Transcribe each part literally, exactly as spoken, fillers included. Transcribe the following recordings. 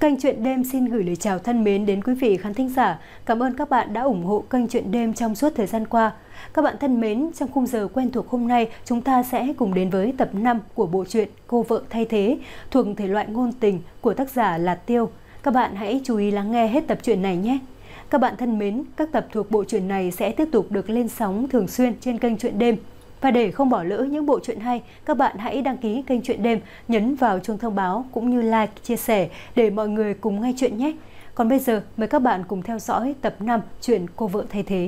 Kênh Chuyện Đêm xin gửi lời chào thân mến đến quý vị khán thính giả. Cảm ơn các bạn đã ủng hộ kênh Chuyện Đêm trong suốt thời gian qua. Các bạn thân mến, trong khung giờ quen thuộc hôm nay, chúng ta sẽ cùng đến với tập năm của bộ truyện Cô Vợ Thay Thế, thuộc thể loại ngôn tình của tác giả là Tiêu. Các bạn hãy chú ý lắng nghe hết tập truyện này nhé. Các bạn thân mến, các tập thuộc bộ truyện này sẽ tiếp tục được lên sóng thường xuyên trên kênh Chuyện Đêm. Và để không bỏ lỡ những bộ truyện hay, các bạn hãy đăng ký kênh Chuyện Đêm, nhấn vào chuông thông báo cũng như like, chia sẻ để mọi người cùng nghe chuyện nhé. Còn bây giờ, mời các bạn cùng theo dõi tập năm truyện Cô Vợ Thay Thế.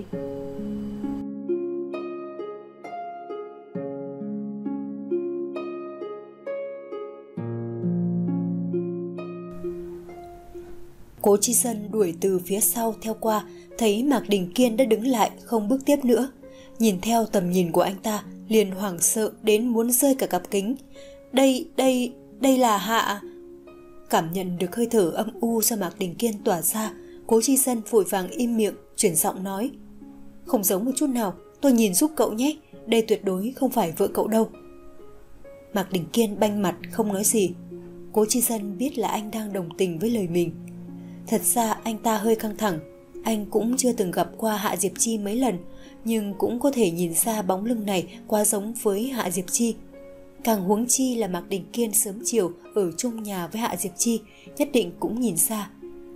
Cố Chi Dân đuổi từ phía sau theo qua, thấy Mạc Đình Kiên đã đứng lại không bước tiếp nữa. Nhìn theo tầm nhìn của anh ta, liền hoảng sợ đến muốn rơi cả cặp kính. Đây, đây, đây là Hạ. Cảm nhận được hơi thở âm u do Mạc Đình Kiên tỏa ra, Cố Chi Dân vội vàng im miệng, chuyển giọng nói. Không giống một chút nào, tôi nhìn giúp cậu nhé, đây tuyệt đối không phải vợ cậu đâu. Mạc Đình Kiên banh mặt không nói gì. Cố Chi Dân biết là anh đang đồng tình với lời mình. Thật ra anh ta hơi căng thẳng, anh cũng chưa từng gặp qua Hạ Diệp Chi mấy lần, nhưng cũng có thể nhìn ra bóng lưng này quá giống với Hạ Diệp Chi. Càng huống chi là Mạc Đình Kiên sớm chiều ở chung nhà với Hạ Diệp Chi, nhất định cũng nhìn ra.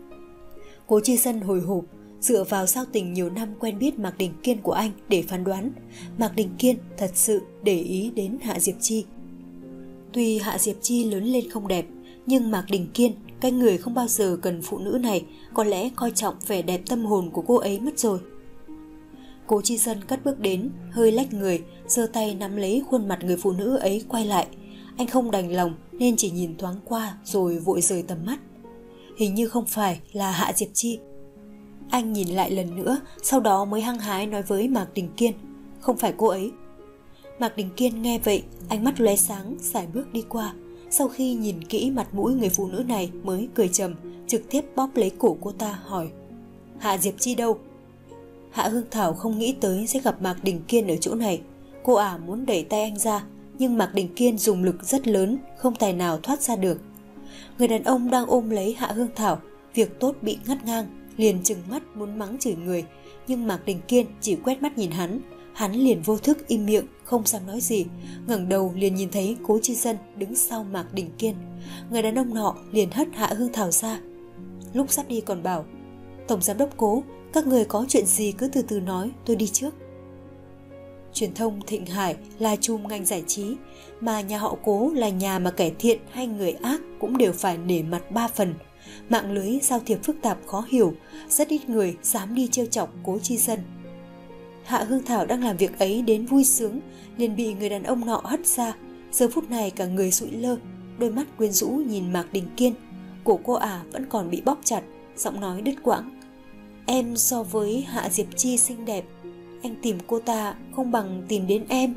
Cố Chi Dân hồi hộp, dựa vào giao tình nhiều năm quen biết Mạc Đình Kiên của anh để phán đoán, Mạc Đình Kiên thật sự để ý đến Hạ Diệp Chi. Tuy Hạ Diệp Chi lớn lên không đẹp, nhưng Mạc Đình Kiên, cái người không bao giờ cần phụ nữ này, có lẽ coi trọng vẻ đẹp tâm hồn của cô ấy mất rồi. Cố Chi Dân cất bước đến, hơi lách người, giơ tay nắm lấy khuôn mặt người phụ nữ ấy quay lại. Anh không đành lòng nên chỉ nhìn thoáng qua rồi vội rời tầm mắt. Hình như không phải là Hạ Diệp Chi. Anh nhìn lại lần nữa, sau đó mới hăng hái nói với Mạc Đình Kiên. Không phải cô ấy. Mạc Đình Kiên nghe vậy, ánh mắt lóe sáng, sải bước đi qua. Sau khi nhìn kỹ mặt mũi người phụ nữ này mới cười trầm, trực tiếp bóp lấy cổ cô ta hỏi. Hạ Diệp Chi đâu? Hạ Hương Thảo không nghĩ tới sẽ gặp Mạc Đình Kiên ở chỗ này. Cô ả muốn đẩy tay anh ra, nhưng Mạc Đình Kiên dùng lực rất lớn, không tài nào thoát ra được. Người đàn ông đang ôm lấy Hạ Hương Thảo, việc tốt bị ngắt ngang, liền trừng mắt muốn mắng chửi người, nhưng Mạc Đình Kiên chỉ quét mắt nhìn hắn. Hắn liền vô thức im miệng, không dám nói gì, ngẩng đầu liền nhìn thấy Cố Chi Dân đứng sau Mạc Đình Kiên. Người đàn ông nọ liền hất Hạ Hương Thảo ra. Lúc sắp đi còn bảo, Tổng Giám đốc Cố, các người có chuyện gì cứ từ từ nói, tôi đi trước. Truyền thông Thịnh Hải là chùm ngành giải trí, mà nhà họ Cố là nhà mà kẻ thiện hay người ác cũng đều phải nể mặt ba phần. Mạng lưới giao thiệp phức tạp khó hiểu, rất ít người dám đi trêu chọc Cố Chi Dân. Hạ Hương Thảo đang làm việc ấy đến vui sướng, liền bị người đàn ông nọ hất ra. Giờ phút này cả người sụi lơ, đôi mắt quyến rũ nhìn Mạc Đình Kiên. Cổ cô ả vẫn còn bị bóp chặt, giọng nói đứt quãng. Em so với Hạ Diệp Chi xinh đẹp, anh tìm cô ta không bằng tìm đến em.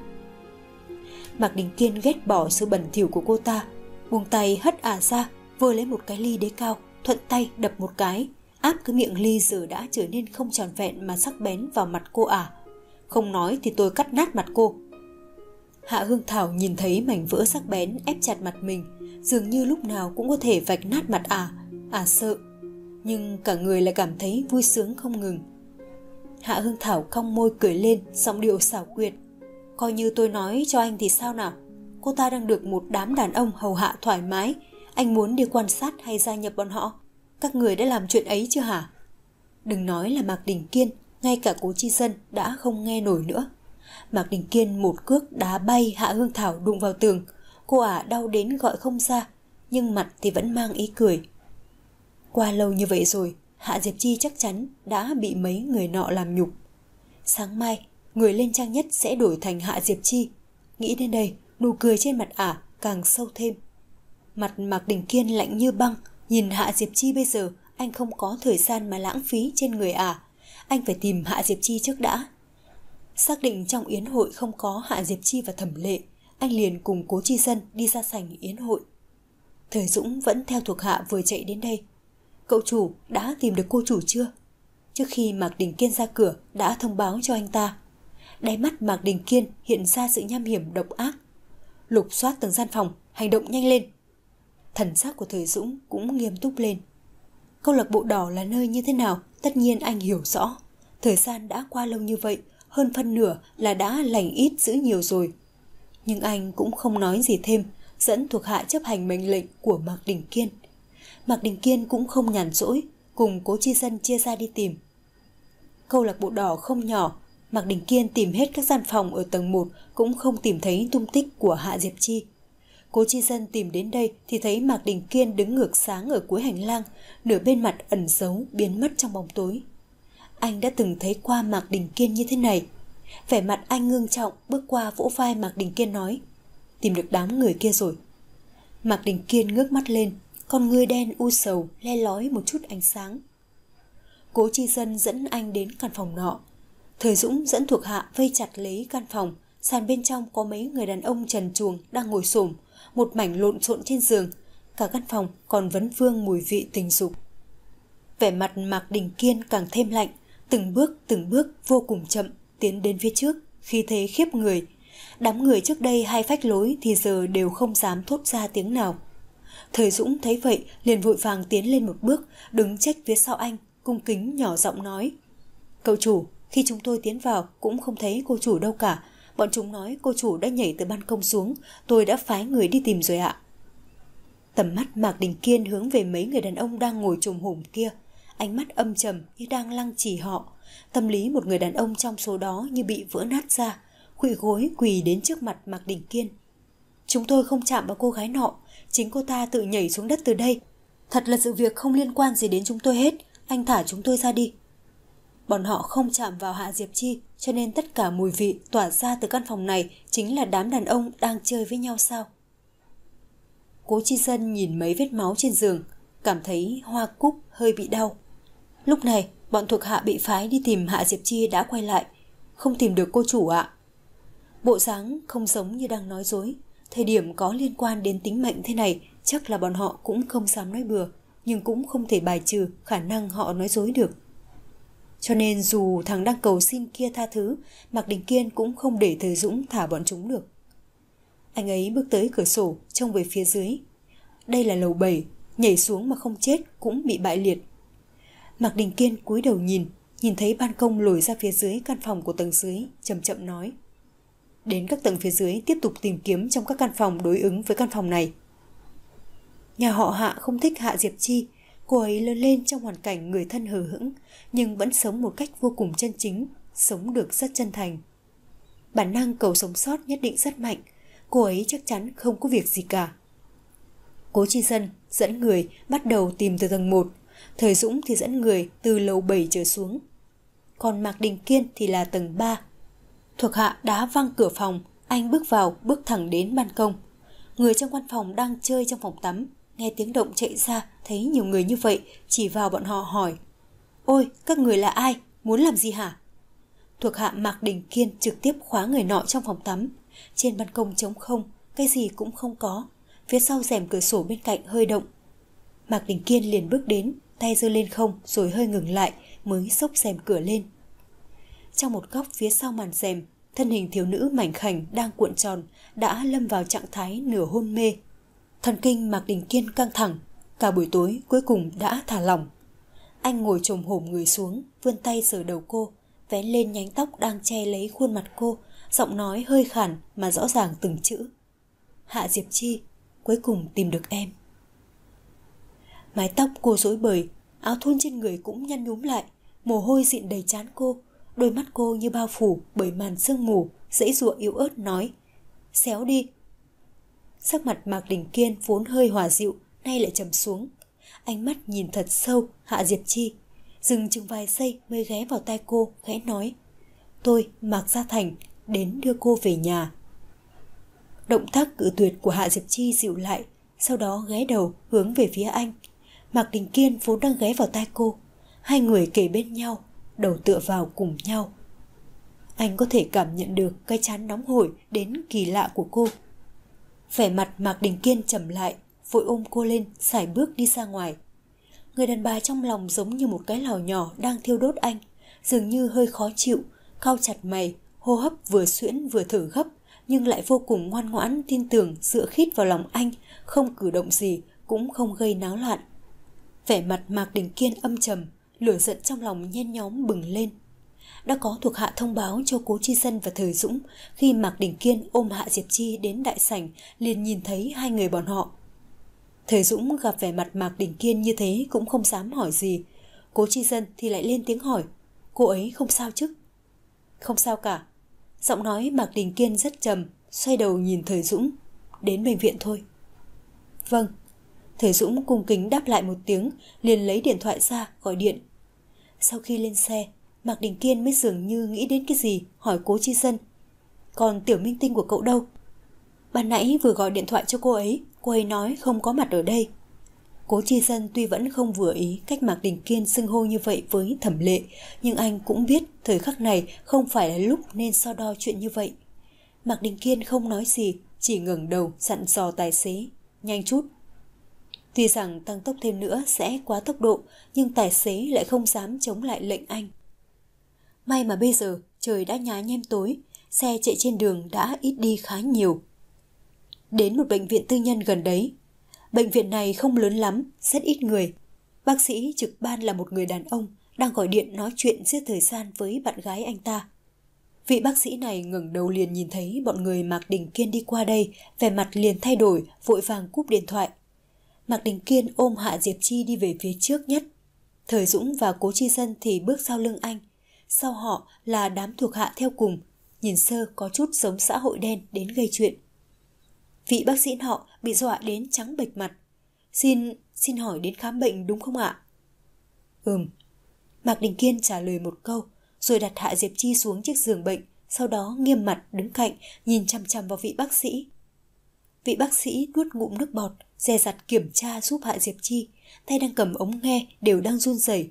Mạc Đình Kiên ghét bỏ sự bẩn thỉu của cô ta, buông tay hất ả ra, vơ lấy một cái ly đế cao, thuận tay đập một cái, áp cái miệng ly giờ đã trở nên không tròn vẹn mà sắc bén vào mặt cô ả. Không nói thì tôi cắt nát mặt cô. Hạ Hương Thảo nhìn thấy mảnh vỡ sắc bén ép chặt mặt mình, dường như lúc nào cũng có thể vạch nát mặt ả. Ả sợ, nhưng cả người lại cảm thấy vui sướng không ngừng. Hạ Hương Thảo cong môi cười lên, giọng điệu xảo quyệt. Coi như tôi nói cho anh thì sao nào? Cô ta đang được một đám đàn ông hầu hạ thoải mái, anh muốn đi quan sát hay gia nhập bọn họ? Các người đã làm chuyện ấy chưa hả? Đừng nói là Mạc Đình Kiên, ngay cả Cố Chi Dân đã không nghe nổi nữa. Mạc Đình Kiên một cước đá bay Hạ Hương Thảo đụng vào tường. Cô ả đau đến gọi không ra, nhưng mặt thì vẫn mang ý cười. Qua lâu như vậy rồi, Hạ Diệp Chi chắc chắn đã bị mấy người nọ làm nhục. Sáng mai, người lên trang nhất sẽ đổi thành Hạ Diệp Chi. Nghĩ đến đây, nụ cười trên mặt ả càng sâu thêm. Mặt Mạc Đình Kiên lạnh như băng, nhìn Hạ Diệp Chi bây giờ, anh không có thời gian mà lãng phí trên người ả. Anh phải tìm Hạ Diệp Chi trước đã. Xác định trong yến hội không có Hạ Diệp Chi và Thẩm Lệ, anh liền cùng Cố Chi Dân đi ra sảnh yến hội. Thời Dũng vẫn theo thuộc hạ vừa chạy đến đây. Cậu chủ đã tìm được cô chủ chưa? Trước khi Mạc Đình Kiên ra cửa đã thông báo cho anh ta. Đáy mắt Mạc Đình Kiên hiện ra sự nham hiểm độc ác. Lục soát từng gian phòng, hành động nhanh lên. Thần sắc của Thời Dũng cũng nghiêm túc lên. Câu lạc bộ đỏ là nơi như thế nào, tất nhiên anh hiểu rõ. Thời gian đã qua lâu như vậy, hơn phân nửa là đã lành ít dữ nhiều rồi. Nhưng anh cũng không nói gì thêm, dẫn thuộc hạ chấp hành mệnh lệnh của Mạc Đình Kiên. Mạc Đình Kiên cũng không nhàn rỗi, cùng Cố Chi Dân chia ra đi tìm. Câu lạc bộ đỏ không nhỏ, Mạc Đình Kiên tìm hết các gian phòng ở tầng một cũng không tìm thấy tung tích của Hạ Diệp Chi. Cố Chi Dân tìm đến đây thì thấy Mạc Đình Kiên đứng ngược sáng ở cuối hành lang, nửa bên mặt ẩn giấu biến mất trong bóng tối. Anh đã từng thấy qua Mạc Đình Kiên như thế này. Vẻ mặt anh ngưng trọng bước qua vỗ vai Mạc Đình Kiên nói: "Tìm được đám người kia rồi." Mạc Đình Kiên ngước mắt lên, con ngươi đen u sầu le lói một chút ánh sáng. Cố Chi Dân dẫn anh đến căn phòng nọ. Thời Dũng dẫn thuộc hạ vây chặt lấy căn phòng. Sàn bên trong có mấy người đàn ông trần truồng đang ngồi xổm, một mảnh lộn xộn trên giường. Cả căn phòng còn vấn vương mùi vị tình dục. Vẻ mặt Mạc Đình Kiên càng thêm lạnh, từng bước từng bước vô cùng chậm tiến đến phía trước, khí thế khiếp người. Đám người trước đây hay phách lối thì giờ đều không dám thốt ra tiếng nào. Thời Dũng thấy vậy liền vội vàng tiến lên một bước, đứng chếch phía sau anh, cung kính nhỏ giọng nói: "Cậu chủ, khi chúng tôi tiến vào cũng không thấy cô chủ đâu cả. Bọn chúng nói cô chủ đã nhảy từ ban công xuống, tôi đã phái người đi tìm rồi ạ." Tầm mắt Mạc Đình Kiên hướng về mấy người đàn ông đang ngồi chồm hổm kia, ánh mắt âm trầm như đang lăng trì họ. Tâm lý một người đàn ông trong số đó như bị vỡ nát ra, khuỵu gối quỳ đến trước mặt Mạc Đình Kiên. "Chúng tôi không chạm vào cô gái nọ, chính cô ta tự nhảy xuống đất từ đây. Thật là sự việc không liên quan gì đến chúng tôi hết, anh thả chúng tôi ra đi." Bọn họ không chạm vào Hạ Diệp Chi, cho nên tất cả mùi vị tỏa ra từ căn phòng này chính là đám đàn ông đang chơi với nhau sao? Cố Chi Dân nhìn mấy vết máu trên giường, cảm thấy hoa cúc hơi bị đau. Lúc này, bọn thuộc hạ bị phái đi tìm Hạ Diệp Chi đã quay lại. "Không tìm được cô chủ ạ." Bộ dáng không giống như đang nói dối. Thời điểm có liên quan đến tính mệnh thế này, chắc là bọn họ cũng không dám nói bừa, nhưng cũng không thể bài trừ khả năng họ nói dối được. Cho nên dù thằng đang cầu xin kia tha thứ, Mạc Đình Kiên cũng không để Thời Dũng thả bọn chúng được. Anh ấy bước tới cửa sổ, trông về phía dưới. Đây là lầu bảy, nhảy xuống mà không chết cũng bị bại liệt. Mạc Đình Kiên cúi đầu nhìn, nhìn thấy ban công lồi ra phía dưới căn phòng của tầng dưới, chậm chậm nói: "Đến các tầng phía dưới tiếp tục tìm kiếm trong các căn phòng đối ứng với căn phòng này." Nhà họ Hạ không thích Hạ Diệp Chi. Cô ấy lớn lên trong hoàn cảnh người thân hờ hững, nhưng vẫn sống một cách vô cùng chân chính, sống được rất chân thành. Bản năng cầu sống sót nhất định rất mạnh, cô ấy chắc chắn không có việc gì cả. Cố Chi Dân dẫn người bắt đầu tìm từ tầng một, Thời Dũng thì dẫn người từ lầu bảy trở xuống. Còn Mạc Đình Kiên thì là tầng ba. Thuộc hạ đá văng cửa phòng, anh bước vào, bước thẳng đến ban công. Người trong văn phòng đang chơi trong phòng tắm, nghe tiếng động chạy ra, thấy nhiều người như vậy, chỉ vào bọn họ hỏi: "Ôi, các người là ai? Muốn làm gì hả?" Thuộc hạ Mạc Đình Kiên trực tiếp khóa người nọ trong phòng tắm. Trên ban công trống không, cái gì cũng không có. Phía sau rèm cửa sổ bên cạnh hơi động. Mạc Đình Kiên liền bước đến, tay giơ lên không rồi hơi ngừng lại mới xốc rèm cửa lên. Trong một góc phía sau màn rèm, thân hình thiếu nữ mảnh khảnh đang cuộn tròn đã lâm vào trạng thái nửa hôn mê. Thần kinh Mạc Đình Kiên căng thẳng, cả buổi tối cuối cùng đã thả lỏng. Anh ngồi chồm hổm người xuống, vươn tay sờ đầu cô, vén lên nhánh tóc đang che lấy khuôn mặt cô, giọng nói hơi khản mà rõ ràng từng chữ: "Hạ Diệp Chi, cuối cùng tìm được em." Mái tóc cô rối bời, áo thun trên người cũng nhăn nhúm lại, mồ hôi dịn đầy trán cô, đôi mắt cô như bao phủ bởi màn sương mù, giãy giụa yếu ớt nói: "Xéo đi." Sắc mặt Mạc Đình Kiên vốn hơi hòa dịu, nay lại trầm xuống. Ánh mắt nhìn thật sâu Hạ Diệp Chi, dừng chừng vài giây mới ghé vào tai cô, khẽ nói: "Tôi, Mạc Gia Thành, đến đưa cô về nhà." Động tác cự tuyệt của Hạ Diệp Chi dịu lại, sau đó ghé đầu hướng về phía anh. Mạc Đình Kiên vốn đang ghé vào tai cô, hai người kề bên nhau, đầu tựa vào cùng nhau. Anh có thể cảm nhận được cái trán nóng hổi đến kỳ lạ của cô. Vẻ mặt Mạc Đình Kiên trầm lại, vội ôm cô lên, sải bước đi ra ngoài. Người đàn bà trong lòng giống như một cái lò nhỏ đang thiêu đốt anh, dường như hơi khó chịu, cau chặt mày, hô hấp vừa suyễn vừa thở gấp, nhưng lại vô cùng ngoan ngoãn tin tưởng dựa khít vào lòng anh, không cử động gì, cũng không gây náo loạn. Vẻ mặt Mạc Đình Kiên âm trầm, lửa giận trong lòng nhen nhóm bừng lên. Đã có thuộc hạ thông báo cho Cố Chi Dân và Thời Dũng, khi Mạc Đình Kiên ôm Hạ Diệp Chi đến đại sảnh liền nhìn thấy hai người bọn họ. Thời Dũng gặp vẻ mặt Mạc Đình Kiên như thế cũng không dám hỏi gì. Cố Chi Dân thì lại lên tiếng hỏi, cô ấy không sao chứ? Không sao cả. Giọng nói Mạc Đình Kiên rất trầm, xoay đầu nhìn Thời Dũng. Đến bệnh viện thôi. Vâng. Thời Dũng cung kính đáp lại một tiếng, liền lấy điện thoại ra gọi điện. Sau khi lên xe, Mạc Đình Kiên mới dường như nghĩ đến cái gì, hỏi Cố Chi Dân. Còn Tiểu Minh Tinh của cậu đâu? Ban nãy vừa gọi điện thoại cho cô ấy, cô ấy nói không có mặt ở đây. Cố Chi Dân tuy vẫn không vừa ý cách Mạc Đình Kiên xưng hô như vậy với Thẩm Lệ, nhưng anh cũng biết thời khắc này không phải là lúc nên so đo chuyện như vậy. Mạc Đình Kiên không nói gì, chỉ ngẩng đầu dặn dò tài xế, nhanh chút. Tuy rằng tăng tốc thêm nữa sẽ quá tốc độ, nhưng tài xế lại không dám chống lại lệnh anh. May mà bây giờ trời đã nhá nhem tối, xe chạy trên đường đã ít đi khá nhiều. Đến một bệnh viện tư nhân gần đấy. Bệnh viện này không lớn lắm, rất ít người. Bác sĩ trực ban là một người đàn ông, đang gọi điện nói chuyện giết thời gian với bạn gái anh ta. Vị bác sĩ này ngẩng đầu liền nhìn thấy bọn người Mạc Đình Kiên đi qua đây, vẻ mặt liền thay đổi, vội vàng cúp điện thoại. Mạc Đình Kiên ôm Hạ Diệp Chi đi về phía trước nhất. Thời Dũng và Cố Chi Dân thì bước sau lưng anh. Sau họ là đám thuộc hạ theo cùng, nhìn sơ có chút giống xã hội đen đến gây chuyện. Vị bác sĩ họ bị dọa đến trắng bệch mặt. Xin, xin hỏi đến khám bệnh đúng không ạ? Ừm. Mạc Đình Kiên trả lời một câu, rồi đặt Hạ Diệp Chi xuống chiếc giường bệnh, sau đó nghiêm mặt đứng cạnh, nhìn chằm chằm vào vị bác sĩ. Vị bác sĩ nuốt ngụm nước bọt, dè dặt kiểm tra giúp Hạ Diệp Chi, tay đang cầm ống nghe đều đang run rẩy.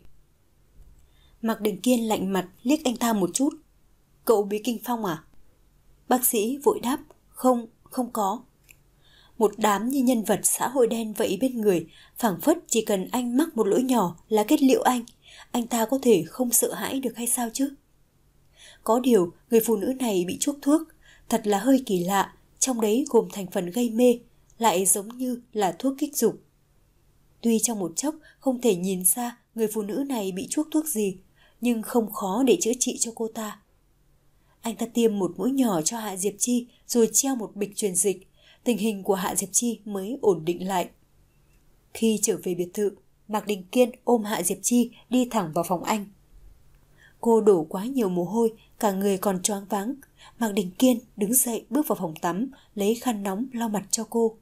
Mạc Đình Kiên lạnh mặt liếc anh ta một chút. Cậu bị kinh phong à? Bác sĩ vội đáp, không, không có. Một đám như nhân vật xã hội đen vậy bên người, phảng phất chỉ cần anh mắc một lỗi nhỏ là kết liễu anh, anh ta có thể không sợ hãi được hay sao chứ? Có điều, người phụ nữ này bị chuốc thuốc, thật là hơi kỳ lạ, trong đấy gồm thành phần gây mê, lại giống như là thuốc kích dục. Tuy trong một chốc không thể nhìn ra người phụ nữ này bị chuốc thuốc gì, nhưng không khó để chữa trị cho cô ta. Anh ta tiêm một mũi nhỏ cho Hạ Diệp Chi rồi treo một bịch truyền dịch, tình hình của Hạ Diệp Chi mới ổn định lại. Khi trở về biệt thự, Mạc Đình Kiên ôm Hạ Diệp Chi đi thẳng vào phòng anh. Cô đổ quá nhiều mồ hôi, cả người còn choáng váng. Mạc Đình Kiên đứng dậy bước vào phòng tắm, lấy khăn nóng lau mặt cho cô.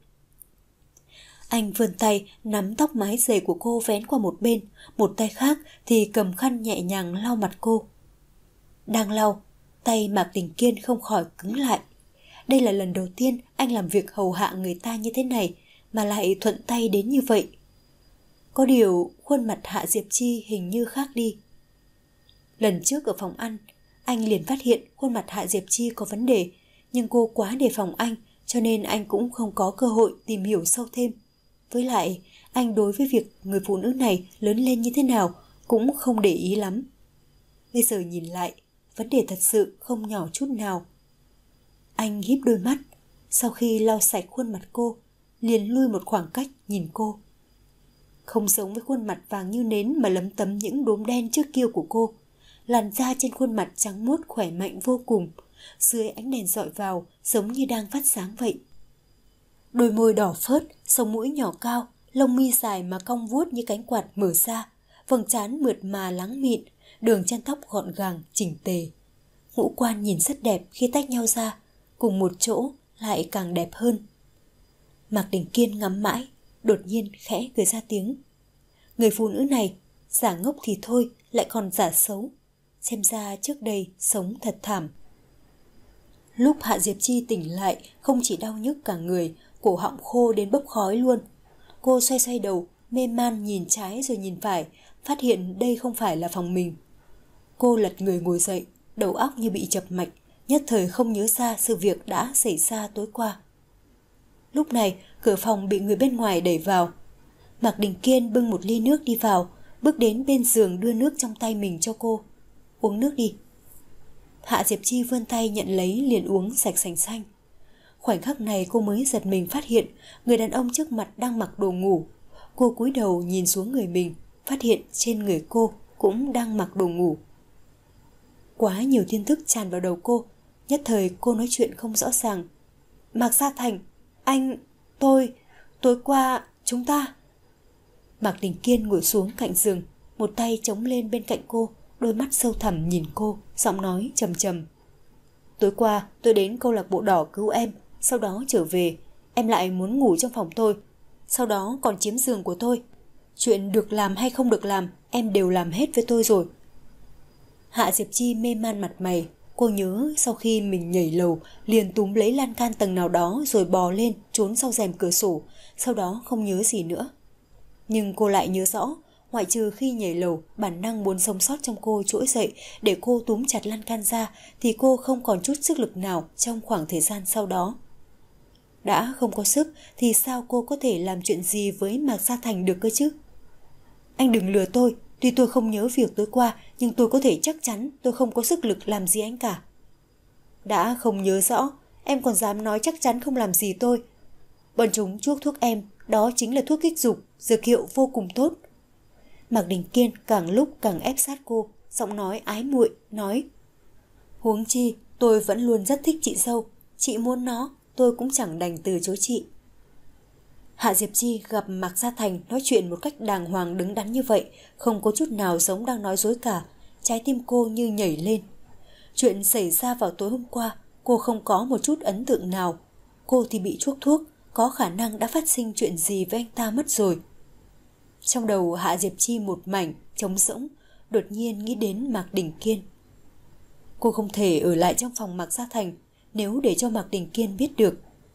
Anh vươn tay nắm tóc mái dày của cô vén qua một bên, một tay khác thì cầm khăn nhẹ nhàng lau mặt cô. Đang lau, tay Mạc Đình Kiên không khỏi cứng lại. Đây là lần đầu tiên anh làm việc hầu hạ người ta như thế này, mà lại thuận tay đến như vậy. Có điều khuôn mặt Hạ Diệp Chi hình như khác đi. Lần trước ở phòng ăn, anh liền phát hiện khuôn mặt Hạ Diệp Chi có vấn đề, nhưng cô quá đề phòng anh, cho nên anh cũng không có cơ hội tìm hiểu sâu thêm. Với lại, anh đối với việc người phụ nữ này lớn lên như thế nào cũng không để ý lắm. Bây giờ nhìn lại, vấn đề thật sự không nhỏ chút nào. Anh híp đôi mắt, sau khi lau sạch khuôn mặt cô, liền lui một khoảng cách nhìn cô. Không giống với khuôn mặt vàng như nến mà lấm tấm những đốm đen trước kia của cô. Làn da trên khuôn mặt trắng muốt khỏe mạnh vô cùng, dưới ánh đèn dọi vào giống như đang phát sáng vậy. Đôi môi đỏ phớt, sống mũi nhỏ cao, lông mi dài mà cong vuốt như cánh quạt mở ra, vầng trán mượt mà láng mịn, đường chân tóc gọn gàng, chỉnh tề. Ngũ quan nhìn rất đẹp khi tách nhau ra, cùng một chỗ lại càng đẹp hơn. Mạc Đình Kiên ngắm mãi, đột nhiên khẽ cười ra tiếng. Người phụ nữ này, giả ngốc thì thôi, lại còn giả xấu. Xem ra trước đây sống thật thảm. Lúc Hạ Diệp Chi tỉnh lại, không chỉ đau nhức cả người, cổ họng khô đến bốc khói luôn. Cô xoay xoay đầu, mê man nhìn trái rồi nhìn phải, phát hiện đây không phải là phòng mình. Cô lật người ngồi dậy, đầu óc như bị chập mạch, nhất thời không nhớ ra sự việc đã xảy ra tối qua. Lúc này, cửa phòng bị người bên ngoài đẩy vào. Mạc Đình Kiên bưng một ly nước đi vào, bước đến bên giường đưa nước trong tay mình cho cô. Uống nước đi. Hạ Diệp Chi vươn tay nhận lấy liền uống sạch sành xanh. Khoảnh khắc này cô mới giật mình phát hiện người đàn ông trước mặt đang mặc đồ ngủ. Cô cúi đầu nhìn xuống người mình, phát hiện trên người cô cũng đang mặc đồ ngủ. Quá nhiều tin tức tràn vào đầu cô, nhất thời cô nói chuyện không rõ ràng. Mạc Gia Thành, anh, tôi, tối qua, chúng ta... Mạc Đình Kiên ngồi xuống cạnh giường, một tay chống lên bên cạnh cô, đôi mắt sâu thẳm nhìn cô, giọng nói trầm trầm. Tối qua tôi đến câu lạc bộ đỏ cứu em, sau đó trở về, em lại muốn ngủ trong phòng tôi, sau đó còn chiếm giường của tôi. Chuyện được làm hay không được làm, em đều làm hết với tôi rồi. Hạ Diệp Chi mê man mặt mày, cô nhớ sau khi mình nhảy lầu liền túm lấy lan can tầng nào đó rồi bò lên trốn sau rèm cửa sổ, sau đó không nhớ gì nữa. Nhưng cô lại nhớ rõ, ngoại trừ khi nhảy lầu, bản năng muốn sống sót trong cô trỗi dậy để cô túm chặt lan can ra thì cô không còn chút sức lực nào trong khoảng thời gian sau đó. Đã không có sức thì sao cô có thể làm chuyện gì với Mạc Gia Thành được cơ chứ? Anh đừng lừa tôi, tuy tôi không nhớ việc tối qua nhưng tôi có thể chắc chắn tôi không có sức lực làm gì anh cả. Đã không nhớ rõ, em còn dám nói chắc chắn không làm gì tôi. Bọn chúng chuốc thuốc em, đó chính là thuốc kích dục, dược hiệu vô cùng tốt. Mạc Đình Kiên càng lúc càng ép sát cô, giọng nói ái muội, nói: Huống chi, tôi vẫn luôn rất thích chị dâu, chị muốn nó, tôi cũng chẳng đành từ chối chị. Hạ Diệp Chi gặp Mạc Gia Thành nói chuyện một cách đàng hoàng đứng đắn như vậy, không có chút nào giống đang nói dối cả, trái tim cô như nhảy lên. Chuyện xảy ra vào tối hôm qua, cô không có một chút ấn tượng nào. Cô thì bị chuốc thuốc, có khả năng đã phát sinh chuyện gì với anh ta mất rồi. Trong đầu Hạ Diệp Chi một mảnh, trống rỗng, đột nhiên nghĩ đến Mạc Đình Kiên. Cô không thể ở lại trong phòng Mạc Gia Thành nếu để cho Mạc Đình Kiên biết được.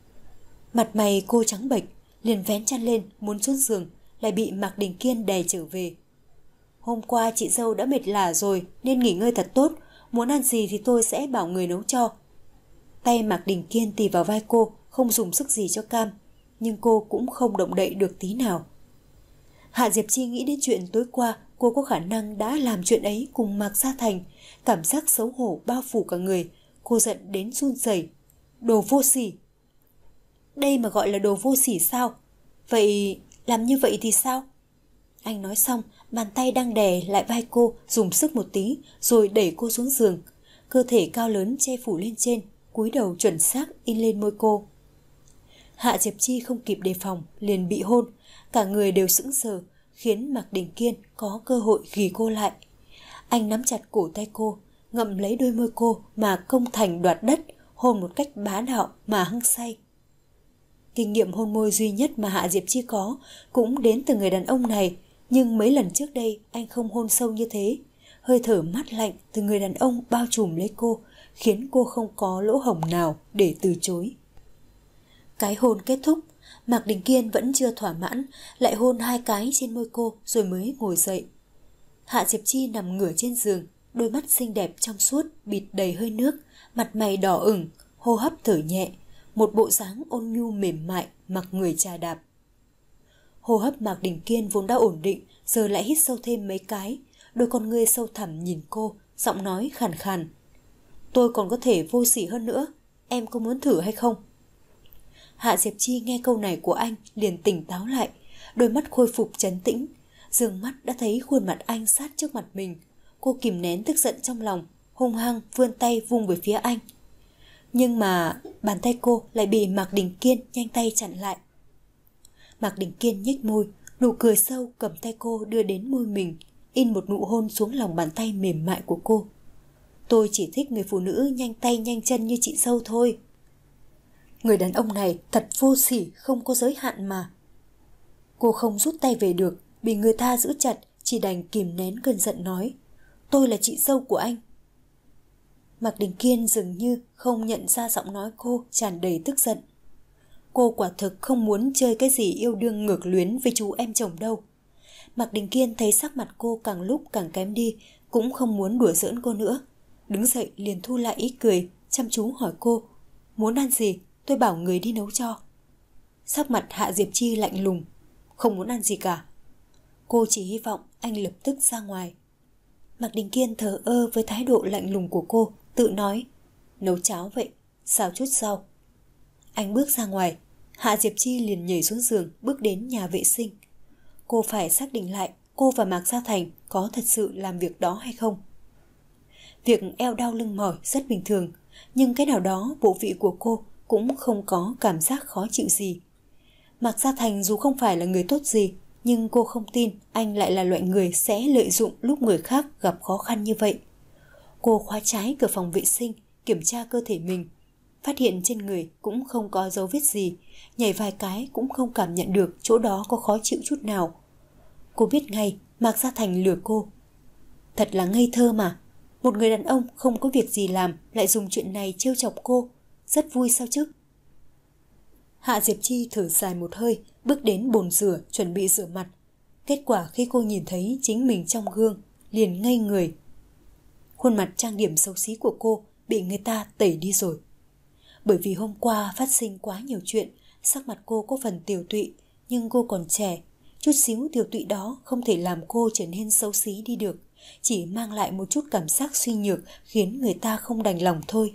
Mặt mày cô trắng bệch, liền vén chăn lên muốn xuống giường, lại bị Mạc Đình Kiên đè trở về. Hôm qua chị dâu đã mệt lả rồi nên nghỉ ngơi thật tốt, muốn ăn gì thì tôi sẽ bảo người nấu cho. Tay Mạc Đình Kiên tì vào vai cô, không dùng sức gì cho cam, nhưng cô cũng không động đậy được tí nào. Hạ Diệp Chi nghĩ đến chuyện tối qua cô có khả năng đã làm chuyện ấy cùng Mạc Gia Thành, cảm giác xấu hổ bao phủ cả người, cô giận đến run rẩy. Đồ vô sỉ! Đây mà gọi là đồ vô sỉ sao? Vậy làm như vậy thì sao? Anh nói xong, bàn tay đang đè lại vai cô dùng sức một tí rồi đẩy cô xuống giường. Cơ thể cao lớn che phủ lên trên, cúi đầu chuẩn xác in lên môi cô. Hạ Diệp Chi không kịp đề phòng liền bị hôn, cả người đều sững sờ, khiến Mạc Đình Kiên có cơ hội ghì cô lại. Anh nắm chặt cổ tay cô, ngậm lấy đôi môi cô mà công thành đoạt đất, hôn một cách bá đạo mà hăng say. Kinh nghiệm hôn môi duy nhất mà Hạ Diệp Chi có cũng đến từ người đàn ông này, nhưng mấy lần trước đây anh không hôn sâu như thế. Hơi thở mát lạnh từ người đàn ông bao trùm lấy cô, khiến cô không có lỗ hổng nào để từ chối. Cái hôn kết thúc, Mạc Đình Kiên vẫn chưa thỏa mãn, lại hôn hai cái trên môi cô rồi mới ngồi dậy. Hạ Diệp Chi nằm ngửa trên giường, đôi mắt xinh đẹp trong suốt bịt đầy hơi nước, mặt mày đỏ ửng, hô hấp thở nhẹ, một bộ dáng ôn nhu mềm mại mặc người chà đạp. Hô hấp Mạc Đình Kiên vốn đã ổn định, giờ lại hít sâu thêm mấy cái, đôi con ngươi sâu thẳm nhìn cô, giọng nói khàn khàn. Tôi còn có thể vô sỉ hơn nữa, em có muốn thử hay không? Hạ Diệp Chi nghe câu này của anh liền tỉnh táo lại, đôi mắt khôi phục trấn tĩnh, dường mắt đã thấy khuôn mặt anh sát trước mặt mình. Cô kìm nén tức giận trong lòng, hung hăng vươn tay vung về phía anh. Nhưng mà bàn tay cô lại bị Mạc Đình Kiên nhanh tay chặn lại. Mạc Đình Kiên nhếch môi, nụ cười sâu cầm tay cô đưa đến môi mình, in một nụ hôn xuống lòng bàn tay mềm mại của cô. Tôi chỉ thích người phụ nữ nhanh tay nhanh chân như chị dâu thôi. Người đàn ông này thật vô sỉ, không có giới hạn mà. Cô không rút tay về được, bị người ta giữ chặt, chỉ đành kìm nén cơn giận nói. Tôi là chị dâu của anh. Mạc Đình Kiên dường như không nhận ra giọng nói cô tràn đầy tức giận. Cô quả thực không muốn chơi cái gì yêu đương ngược luyến với chú em chồng đâu. Mạc Đình Kiên thấy sắc mặt cô càng lúc càng kém đi, cũng không muốn đùa giỡn cô nữa. Đứng dậy liền thu lại ý cười, chăm chú hỏi cô. Muốn ăn gì? Tôi bảo người đi nấu cho. Sắc mặt Hạ Diệp Chi lạnh lùng. Không muốn ăn gì cả. Cô chỉ hy vọng anh lập tức ra ngoài. Mạc Đình Kiên thờ ơ với thái độ lạnh lùng của cô, tự nói. Nấu cháo vậy, xào chút rau. Anh bước ra ngoài, Hạ Diệp Chi liền nhảy xuống giường bước đến nhà vệ sinh. cô phải xác định lại cô và Mạc Gia Thành có thật sự làm việc đó hay không. Việc eo đau lưng mỏi rất bình thường, nhưng cái nào đó bộ vị của cô cũng không có cảm giác khó chịu gì. Mạc Gia Thành dù không phải là người tốt gì, nhưng cô không tin anh lại là loại người sẽ lợi dụng lúc người khác gặp khó khăn như vậy. Cô khóa trái cửa phòng vệ sinh, kiểm tra cơ thể mình. Phát hiện trên người cũng không có dấu vết gì, nhảy vài cái cũng không cảm nhận được chỗ đó có khó chịu chút nào. Cô biết ngay Mạc Gia Thành lừa cô. Thật là ngây thơ mà. Một người đàn ông không có việc gì làm lại dùng chuyện này trêu chọc cô. Rất vui sao chứ? Hạ Diệp Chi thở dài một hơi, bước đến bồn rửa chuẩn bị rửa mặt. Kết quả khi cô nhìn thấy chính mình trong gương, liền ngây người. Khuôn mặt trang điểm xấu xí của cô bị người ta tẩy đi rồi. Bởi vì hôm qua phát sinh quá nhiều chuyện, sắc mặt cô có phần tiều tụy, nhưng cô còn trẻ. Chút xíu tiều tụy đó không thể làm cô trở nên xấu xí đi được, chỉ mang lại một chút cảm giác suy nhược khiến người ta không đành lòng thôi.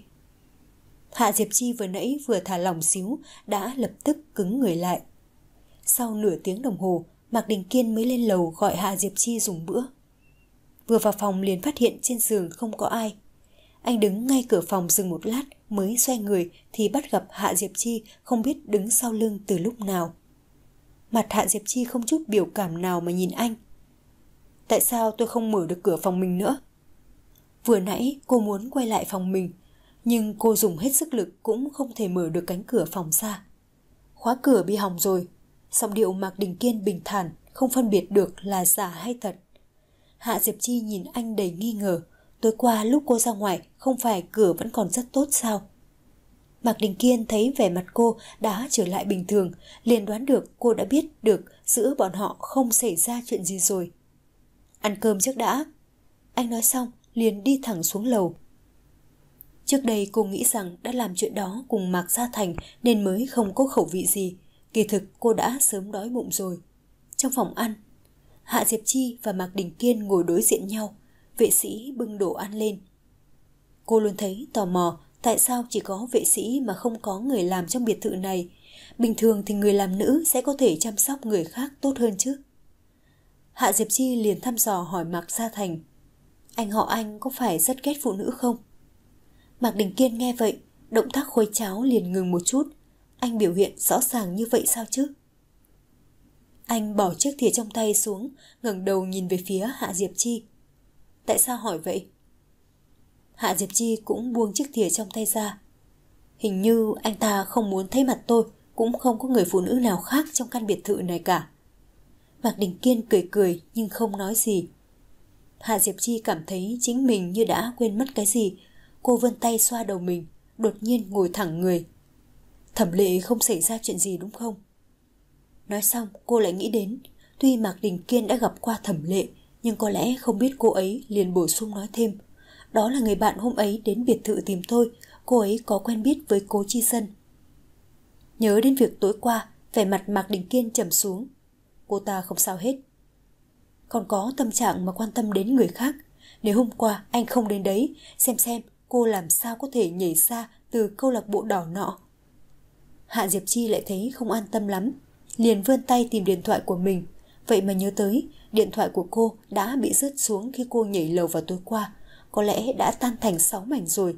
Hạ Diệp Chi vừa nãy vừa thả lỏng xíu đã lập tức cứng người lại. Sau nửa tiếng đồng hồ, Mạc Đình Kiên mới lên lầu gọi Hạ Diệp Chi dùng bữa. Vừa vào phòng liền phát hiện trên giường không có ai. Anh đứng ngay cửa phòng dừng một lát mới xoay người thì bắt gặp Hạ Diệp Chi không biết đứng sau lưng từ lúc nào. Mặt Hạ Diệp Chi không chút biểu cảm nào mà nhìn anh. Tại sao tôi không mở được cửa phòng mình nữa? Vừa nãy cô muốn quay lại phòng mình, nhưng cô dùng hết sức lực cũng không thể mở được cánh cửa phòng ra. Khóa cửa bị hỏng rồi. Giọng điệu Mạc Đình Kiên bình thản, không phân biệt được là giả hay thật. Hạ Diệp Chi nhìn anh đầy nghi ngờ. Tối qua lúc cô ra ngoài không phải cửa vẫn còn rất tốt sao? Mạc Đình Kiên thấy vẻ mặt cô đã trở lại bình thường, liền đoán được cô đã biết được giữa bọn họ không xảy ra chuyện gì rồi. Ăn cơm trước đã. Anh nói xong liền đi thẳng xuống lầu. Trước đây cô nghĩ rằng đã làm chuyện đó cùng Mạc Gia Thành nên mới không có khẩu vị gì. Kỳ thực cô đã sớm đói bụng rồi. Trong phòng ăn, Hạ Diệp Chi và Mạc Đình Kiên ngồi đối diện nhau. Vệ sĩ bưng đồ ăn lên. Cô luôn thấy tò mò tại sao chỉ có vệ sĩ mà không có người làm trong biệt thự này. Bình thường thì người làm nữ sẽ có thể chăm sóc người khác tốt hơn chứ. Hạ Diệp Chi liền thăm dò hỏi Mạc Gia Thành. Anh họ anh có phải rất ghét phụ nữ không? Mạc Đình Kiên nghe vậy, động tác khuấy cháo liền ngừng một chút. Anh biểu hiện rõ ràng như vậy sao chứ? Anh bỏ chiếc thìa trong tay xuống, ngẩng đầu nhìn về phía Hạ Diệp Chi. Tại sao hỏi vậy? Hạ Diệp Chi cũng buông chiếc thìa trong tay ra. Hình như anh ta không muốn thấy mặt tôi, cũng không có người phụ nữ nào khác trong căn biệt thự này cả. Mạc Đình Kiên cười cười nhưng không nói gì. Hạ Diệp Chi cảm thấy chính mình như đã quên mất cái gì. Cô vươn tay xoa đầu mình, đột nhiên ngồi thẳng người. Thẩm Lệ không xảy ra chuyện gì đúng không? Nói xong cô lại nghĩ đến, tuy Mạc Đình Kiên đã gặp qua Thẩm Lệ, nhưng có lẽ không biết cô ấy, liền bổ sung nói thêm. Đó là người bạn hôm ấy đến biệt thự tìm tôi, cô ấy có quen biết với Cố Chi Sân. Nhớ đến việc tối qua, vẻ mặt Mạc Đình Kiên trầm xuống. Cô ta không sao hết. Còn có tâm trạng mà quan tâm đến người khác. Nếu hôm qua anh không đến đấy, xem xem cô làm sao có thể nhảy xa từ câu lạc bộ đỏ nọ. Hạ Diệp Chi lại thấy không an tâm lắm, liền vươn tay tìm điện thoại của mình. Vậy mà nhớ tới điện thoại của cô đã bị rớt xuống khi cô nhảy lầu vào tối qua, có lẽ đã tan thành sáu mảnh rồi.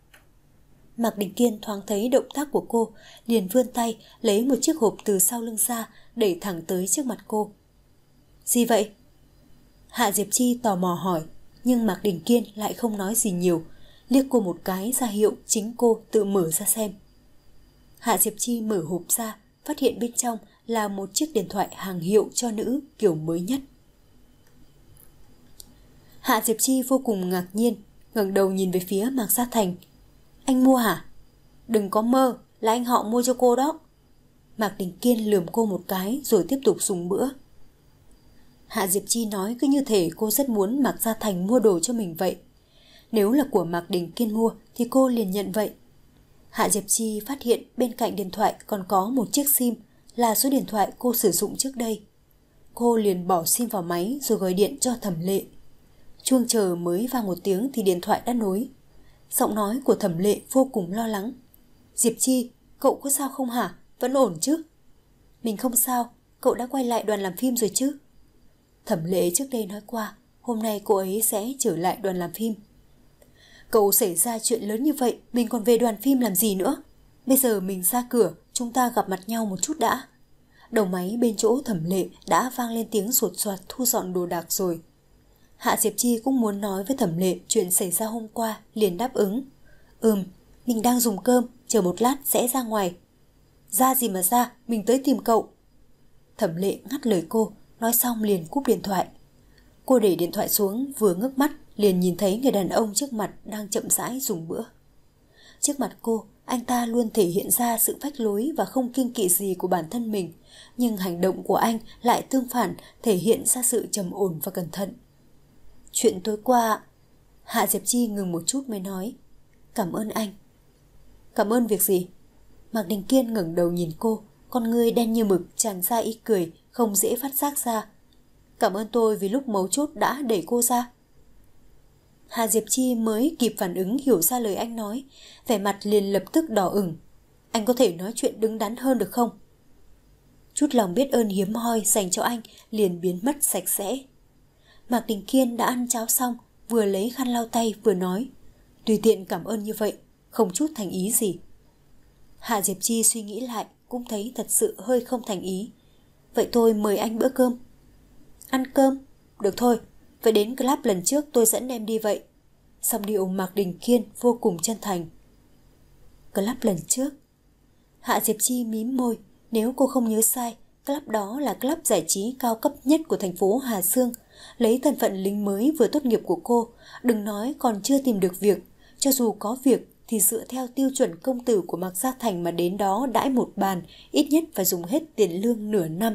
Mạc Đình Kiên thoáng thấy động tác của cô, liền vươn tay lấy một chiếc hộp từ sau lưng ra, đẩy thẳng tới trước mặt cô. Gì vậy? Hạ Diệp Chi tò mò hỏi, nhưng Mạc Đình Kiên lại không nói gì nhiều, liếc cô một cái ra hiệu chính cô tự mở ra xem. Hạ Diệp Chi mở hộp ra, phát hiện bên trong là một chiếc điện thoại hàng hiệu cho nữ kiểu mới nhất. Hạ Diệp Chi vô cùng ngạc nhiên, ngẩng đầu nhìn về phía Mạc Gia Thành. Anh mua hả? Đừng có mơ, là anh họ mua cho cô đó. Mạc Đình Kiên lườm cô một cái rồi tiếp tục dùng bữa. Hạ Diệp Chi nói cứ như thể cô rất muốn Mạc Gia Thành mua đồ cho mình vậy. Nếu là của Mạc Đình Kiên mua thì cô liền nhận vậy. Hạ Diệp Chi phát hiện bên cạnh điện thoại còn có một chiếc sim, là số điện thoại cô sử dụng trước đây. Cô liền bỏ sim vào máy rồi gọi điện cho Thẩm Lệ. Chuông chờ mới vang một tiếng thì điện thoại đã nối. Giọng nói của Thẩm Lệ vô cùng lo lắng. Diệp Chi, cậu có sao không hả? Vẫn ổn chứ? Mình không sao, cậu đã quay lại đoàn làm phim rồi chứ? Thẩm Lệ trước đây nói qua, hôm nay cô ấy sẽ trở lại đoàn làm phim. Cậu xảy ra chuyện lớn như vậy, mình còn về đoàn phim làm gì nữa? Bây giờ mình ra cửa, chúng ta gặp mặt nhau một chút đã. Đầu máy bên chỗ Thẩm Lệ đã vang lên tiếng sột soạt thu dọn đồ đạc rồi. Hạ Diệp Chi cũng muốn nói với Thẩm Lệ chuyện xảy ra hôm qua, liền đáp ứng. Ừm, mình đang dùng cơm, chờ một lát sẽ ra ngoài. Ra gì mà ra, mình tới tìm cậu. Thẩm Lệ ngắt lời cô, nói xong liền cúp điện thoại. Cô để điện thoại xuống, vừa ngước mắt liền nhìn thấy người đàn ông trước mặt đang chậm rãi dùng bữa. Trước mặt cô, anh ta luôn thể hiện ra sự phách lối và không kiêng kỵ gì của bản thân mình, nhưng hành động của anh lại tương phản, thể hiện ra sự trầm ổn và cẩn thận. Chuyện tối qua... Hạ Diệp Chi ngừng một chút mới nói. Cảm ơn anh. Cảm ơn việc gì? Mạc Đình Kiên ngẩng đầu nhìn cô, con ngươi đen như mực tràn ra ý cười, không dễ phát giác ra. Cảm ơn tôi vì lúc mấu chốt đã đẩy cô ra. Hạ Diệp Chi mới kịp phản ứng hiểu ra lời anh nói, vẻ mặt liền lập tức đỏ ửng. Anh có thể nói chuyện đứng đắn hơn được không? Chút lòng biết ơn hiếm hoi dành cho anh liền biến mất sạch sẽ. Mạc Đình Kiên đã ăn cháo xong, vừa lấy khăn lau tay vừa nói. Tùy tiện cảm ơn như vậy, không chút thành ý gì. Hạ Diệp Chi suy nghĩ lại, cũng thấy thật sự hơi không thành ý. Vậy tôi mời anh bữa cơm. Ăn cơm? Được thôi, vậy đến club lần trước tôi dẫn em đi vậy. Song điệu Mạc Đình Kiên vô cùng chân thành. Club lần trước? Hạ Diệp Chi mím môi, nếu cô không nhớ sai, club đó là club giải trí cao cấp nhất của thành phố Hà Sương. Lấy thân phận lính mới vừa tốt nghiệp của cô, đừng nói còn chưa tìm được việc, cho dù có việc thì dựa theo tiêu chuẩn công tử của Mạc Gia Thành mà đến đó đãi một bàn, ít nhất phải dùng hết tiền lương nửa năm.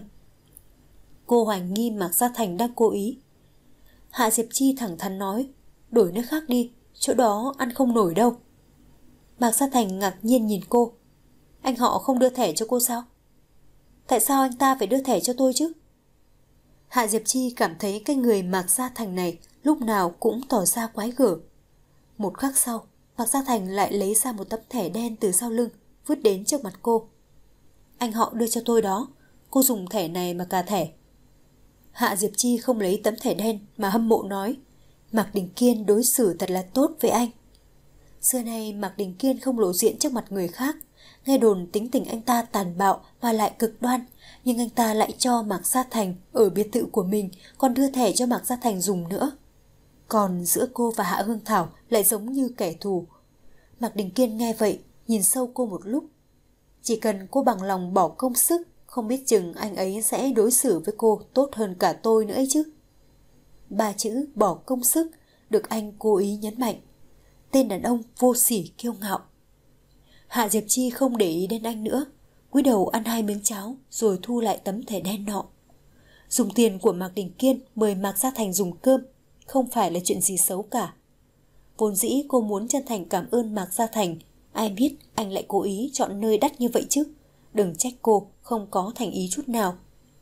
Cô hoài nghi Mạc Gia Thành đang cố ý. Hạ Diệp Chi thẳng thắn nói, đổi nơi khác đi, chỗ đó ăn không nổi đâu. Mạc Gia Thành ngạc nhiên nhìn cô. Anh họ không đưa thẻ cho cô sao? Tại sao anh ta phải đưa thẻ cho tôi chứ? Hạ Diệp Chi cảm thấy cái người Mạc Gia Thành này lúc nào cũng tỏ ra quái gở. Một khắc sau, Mạc Gia Thành lại lấy ra một tấm thẻ đen từ sau lưng, vứt đến trước mặt cô. Anh họ đưa cho tôi đó, cô dùng thẻ này mà cà thẻ. Hạ Diệp Chi không lấy tấm thẻ đen mà hâm mộ nói, Mạc Đình Kiên đối xử thật là tốt với anh. Xưa nay Mạc Đình Kiên không lộ diện trước mặt người khác, nghe đồn tính tình anh ta tàn bạo mà lại cực đoan, nhưng anh ta lại cho Mạc Gia Thành ở biệt thự của mình, còn đưa thẻ cho Mạc Gia Thành dùng nữa. Còn giữa cô và Hạ Hương Thảo lại giống như kẻ thù. Mạc Đình Kiên nghe vậy, nhìn sâu cô một lúc. Chỉ cần cô bằng lòng bỏ công sức, không biết chừng anh ấy sẽ đối xử với cô tốt hơn cả tôi nữa ấy chứ. Ba chữ bỏ công sức được anh cố ý nhấn mạnh. Tên đàn ông vô sỉ kiêu ngạo. Hạ Diệp Chi không để ý đến anh nữa, cúi đầu ăn hai miếng cháo rồi thu lại tấm thẻ đen nọ. Dùng tiền của Mạc Đình Kiên mời Mạc Gia Thành dùng cơm không phải là chuyện gì xấu cả. Vốn dĩ cô muốn chân thành cảm ơn Mạc Gia Thành, ai biết anh lại cố ý chọn nơi đắt như vậy chứ. Đừng trách cô không có thành ý chút nào.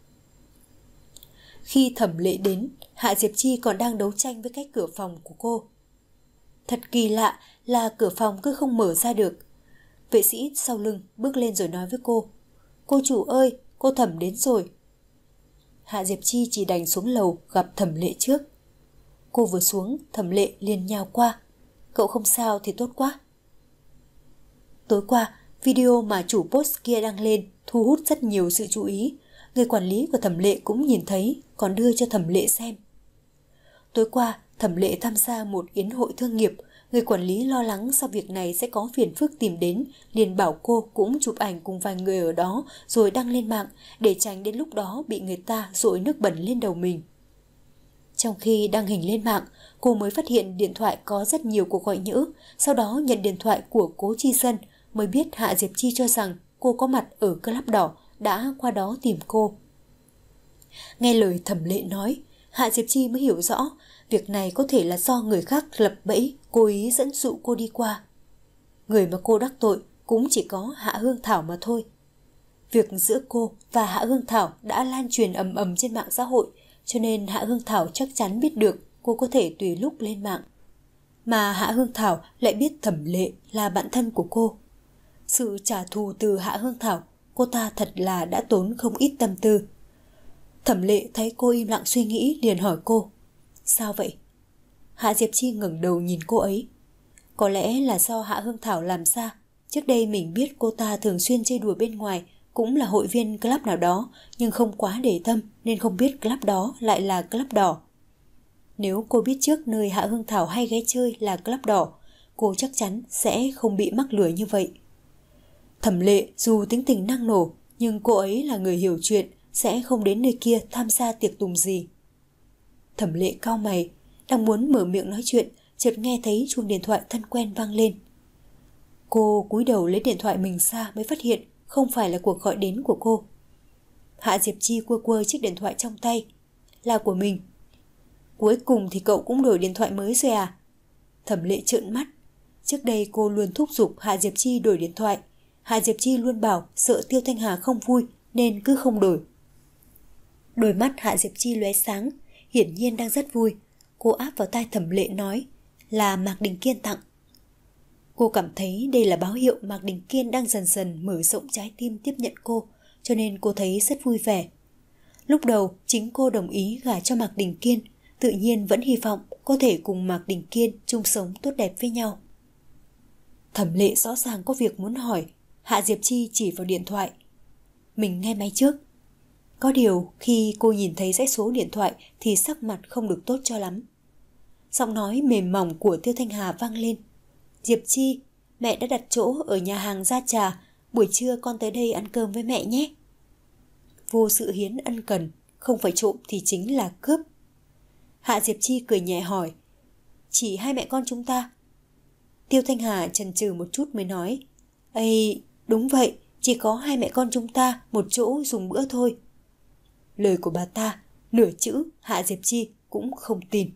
Khi Thẩm Lệ đến, Hạ Diệp Chi còn đang đấu tranh với cái cửa phòng của cô. Thật kỳ lạ là cửa phòng cứ không mở ra được. Vệ sĩ sau lưng bước lên rồi nói với cô, cô chủ ơi, cô Thẩm đến rồi. Hạ Diệp Chi chỉ đành xuống lầu gặp Thẩm Lệ trước. Cô vừa xuống, Thẩm Lệ liền nhào qua. Cậu không sao thì tốt quá. Tối qua, video mà chủ post kia đăng lên thu hút rất nhiều sự chú ý. Người quản lý của Thẩm Lệ cũng nhìn thấy, còn đưa cho Thẩm Lệ xem. Tối qua, Thẩm Lệ tham gia một yến hội thương nghiệp. Người quản lý lo lắng sau việc này sẽ có phiền phức tìm đến, liền bảo cô cũng chụp ảnh cùng vài người ở đó rồi đăng lên mạng để tránh đến lúc đó bị người ta dội nước bẩn lên đầu mình. Trong khi đăng hình lên mạng, cô mới phát hiện điện thoại có rất nhiều cuộc gọi nhỡ, sau đó nhận điện thoại của Cố Chi Sân mới biết Hạ Diệp Chi cho rằng cô có mặt ở club đỏ, đã qua đó tìm cô. Nghe lời Thẩm Lệ nói, Hạ Diệp Chi mới hiểu rõ việc này có thể là do người khác lập bẫy, cố ý dẫn dụ cô đi qua. Người mà cô đắc tội cũng chỉ có Hạ Hương Thảo mà thôi. Việc giữa cô và Hạ Hương Thảo đã lan truyền ầm ầm trên mạng xã hội, cho nên Hạ Hương Thảo chắc chắn biết được cô có thể tùy lúc lên mạng. Mà Hạ Hương Thảo lại biết Thẩm Lệ là bạn thân của cô. Sự trả thù từ Hạ Hương Thảo, cô ta thật là đã tốn không ít tâm tư. Thẩm Lệ thấy cô im lặng suy nghĩ liền hỏi cô. Sao vậy? Hạ Diệp Chi ngẩng đầu nhìn cô ấy. Có lẽ là do Hạ Hương Thảo làm ra. Trước đây mình biết cô ta thường xuyên chơi đùa bên ngoài, cũng là hội viên club nào đó, nhưng không quá để tâm nên không biết club đó lại là club đỏ. Nếu cô biết trước nơi Hạ Hương Thảo hay ghé chơi là club đỏ, cô chắc chắn sẽ không bị mắc lừa như vậy. Thẩm Lệ dù tính tình năng nổ, nhưng cô ấy là người hiểu chuyện, sẽ không đến nơi kia tham gia tiệc tùng gì. Thẩm Lệ cau mày, đang muốn mở miệng nói chuyện, chợt nghe thấy chuông điện thoại thân quen vang lên. Cô cúi đầu lấy điện thoại mình ra mới phát hiện không phải là cuộc gọi đến của cô. Hạ Diệp Chi quơ quơ chiếc điện thoại trong tay. Là của mình. Cuối cùng thì cậu cũng đổi điện thoại mới rồi à? Thẩm Lệ trợn mắt. Trước đây cô luôn thúc giục Hạ Diệp Chi đổi điện thoại. Hạ Diệp Chi luôn bảo sợ Tiêu Thanh Hà không vui nên cứ không đổi. Đôi mắt Hạ Diệp Chi lóe sáng, hiển nhiên đang rất vui. Cô áp vào tai Thẩm Lệ nói là Mạc Đình Kiên tặng. Cô cảm thấy đây là báo hiệu Mạc Đình Kiên đang dần dần mở rộng trái tim tiếp nhận cô, cho nên cô thấy rất vui vẻ. Lúc đầu chính cô đồng ý gả cho Mạc Đình Kiên, tự nhiên vẫn hy vọng có thể cùng Mạc Đình Kiên chung sống tốt đẹp với nhau. Thẩm Lệ rõ ràng có việc muốn hỏi, Hạ Diệp Chi chỉ vào điện thoại. Mình nghe máy trước. Có điều khi cô nhìn thấy dãy số điện thoại thì sắc mặt không được tốt cho lắm. Giọng nói mềm mỏng của Tiêu Thanh Hà vang lên. Diệp Chi, mẹ đã đặt chỗ ở nhà hàng Gia Trà, buổi trưa con tới đây ăn cơm với mẹ nhé. Vô sự hiến ân cần, không phải trộm thì chính là cướp. Hạ Diệp Chi cười nhẹ hỏi, chỉ hai mẹ con chúng ta? Tiêu Thanh Hà chần chừ một chút mới nói, Ây, đúng vậy, chỉ có hai mẹ con chúng ta một chỗ dùng bữa thôi. Lời của bà ta, nửa chữ Hạ Diệp Chi cũng không tin.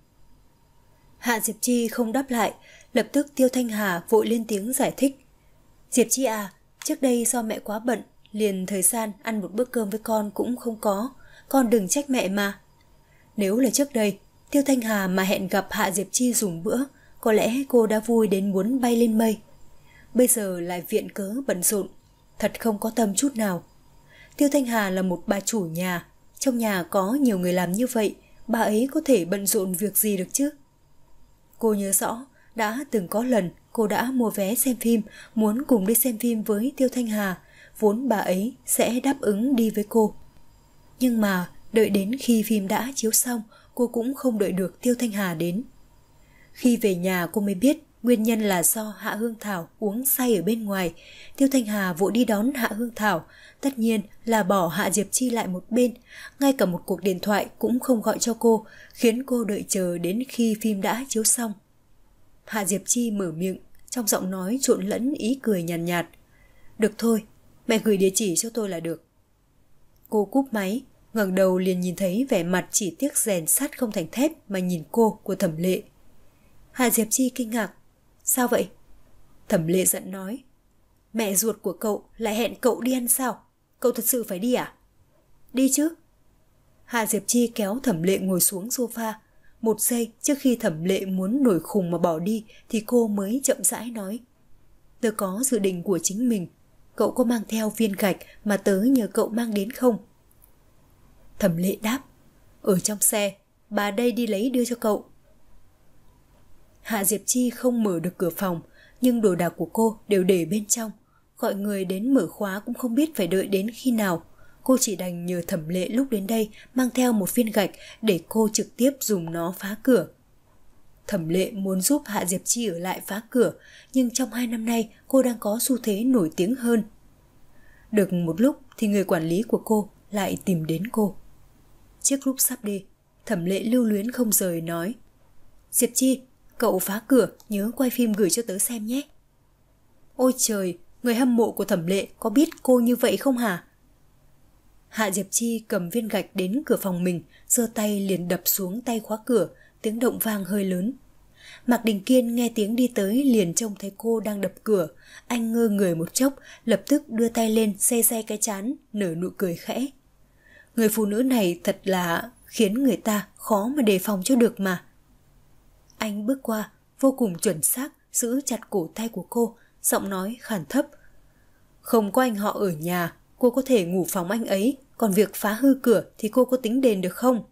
Hạ Diệp Chi không đáp lại, lập tức Tiêu Thanh Hà vội lên tiếng giải thích. Diệp Chi à, trước đây do mẹ quá bận, liền thời gian ăn một bữa cơm với con cũng không có, con đừng trách mẹ mà. Nếu là trước đây, Tiêu Thanh Hà mà hẹn gặp Hạ Diệp Chi dùng bữa, có lẽ cô đã vui đến muốn bay lên mây. Bây giờ lại viện cớ bận rộn, thật không có tâm chút nào. Tiêu Thanh Hà là một bà chủ nhà, trong nhà có nhiều người làm như vậy, bà ấy có thể bận rộn việc gì được chứ? Cô nhớ rõ, đã từng có lần cô đã mua vé xem phim, muốn cùng đi xem phim với Tiêu Thanh Hà, vốn bà ấy sẽ đáp ứng đi với cô. Nhưng mà đợi đến khi phim đã chiếu xong, cô cũng không đợi được Tiêu Thanh Hà đến. Khi về nhà cô mới biết nguyên nhân là do Hạ Hương Thảo uống say ở bên ngoài. Tiêu Thanh Hà vội đi đón Hạ Hương Thảo, tất nhiên là bỏ Hạ Diệp Chi lại một bên, ngay cả một cuộc điện thoại cũng không gọi cho cô, khiến cô đợi chờ đến khi phim đã chiếu xong. Hạ Diệp Chi mở miệng, trong giọng nói trộn lẫn ý cười nhàn nhạt, nhạt. Được thôi, mẹ gửi địa chỉ cho tôi là được. Cô cúp máy, ngẩng đầu liền nhìn thấy vẻ mặt chỉ tiếc rèn sắt không thành thép mà nhìn cô của Thẩm Lệ. Hạ Diệp Chi kinh ngạc. Sao vậy? Thẩm Lệ giận nói. Mẹ ruột của cậu lại hẹn cậu đi ăn sao? Cậu thật sự phải đi à? Đi chứ. Hạ Diệp Chi kéo Thẩm Lệ ngồi xuống sofa. Một giây trước khi Thẩm Lệ muốn nổi khùng mà bỏ đi thì cô mới chậm rãi nói. Tớ có dự định của chính mình. Cậu có mang theo viên gạch mà tớ nhờ cậu mang đến không? Thẩm Lệ đáp. Ở trong xe, bà đây đi lấy đưa cho cậu. Hạ Diệp Chi không mở được cửa phòng, nhưng đồ đạc của cô đều để bên trong. Gọi người đến mở khóa cũng không biết phải đợi đến khi nào. Cô chỉ đành nhờ Thẩm Lệ lúc đến đây mang theo một viên gạch để cô trực tiếp dùng nó phá cửa. Thẩm Lệ muốn giúp Hạ Diệp Chi ở lại phá cửa, nhưng trong hai năm nay cô đang có xu thế nổi tiếng hơn. Được một lúc thì người quản lý của cô lại tìm đến cô. Trước lúc sắp đi, Thẩm Lệ lưu luyến không rời nói. Diệp Chi, cậu phá cửa nhớ quay phim gửi cho tớ xem nhé. Ôi trời, người hâm mộ của Thẩm Lệ có biết cô như vậy không hả? Hạ Diệp Chi cầm viên gạch đến cửa phòng mình, giơ tay liền đập xuống tay khóa cửa, tiếng động vang hơi lớn. Mạc Đình Kiên nghe tiếng đi tới liền trông thấy cô đang đập cửa, anh ngơ người một chốc, lập tức đưa tay lên se se cái trán, nở nụ cười khẽ. Người phụ nữ này thật là khiến người ta khó mà đề phòng cho được mà. Anh bước qua, vô cùng chuẩn xác, giữ chặt cổ tay của cô, giọng nói khàn thấp. Không có anh họ ở nhà, cô có thể ngủ phòng anh ấy, Còn việc phá hư cửa thì cô có tính đền được không?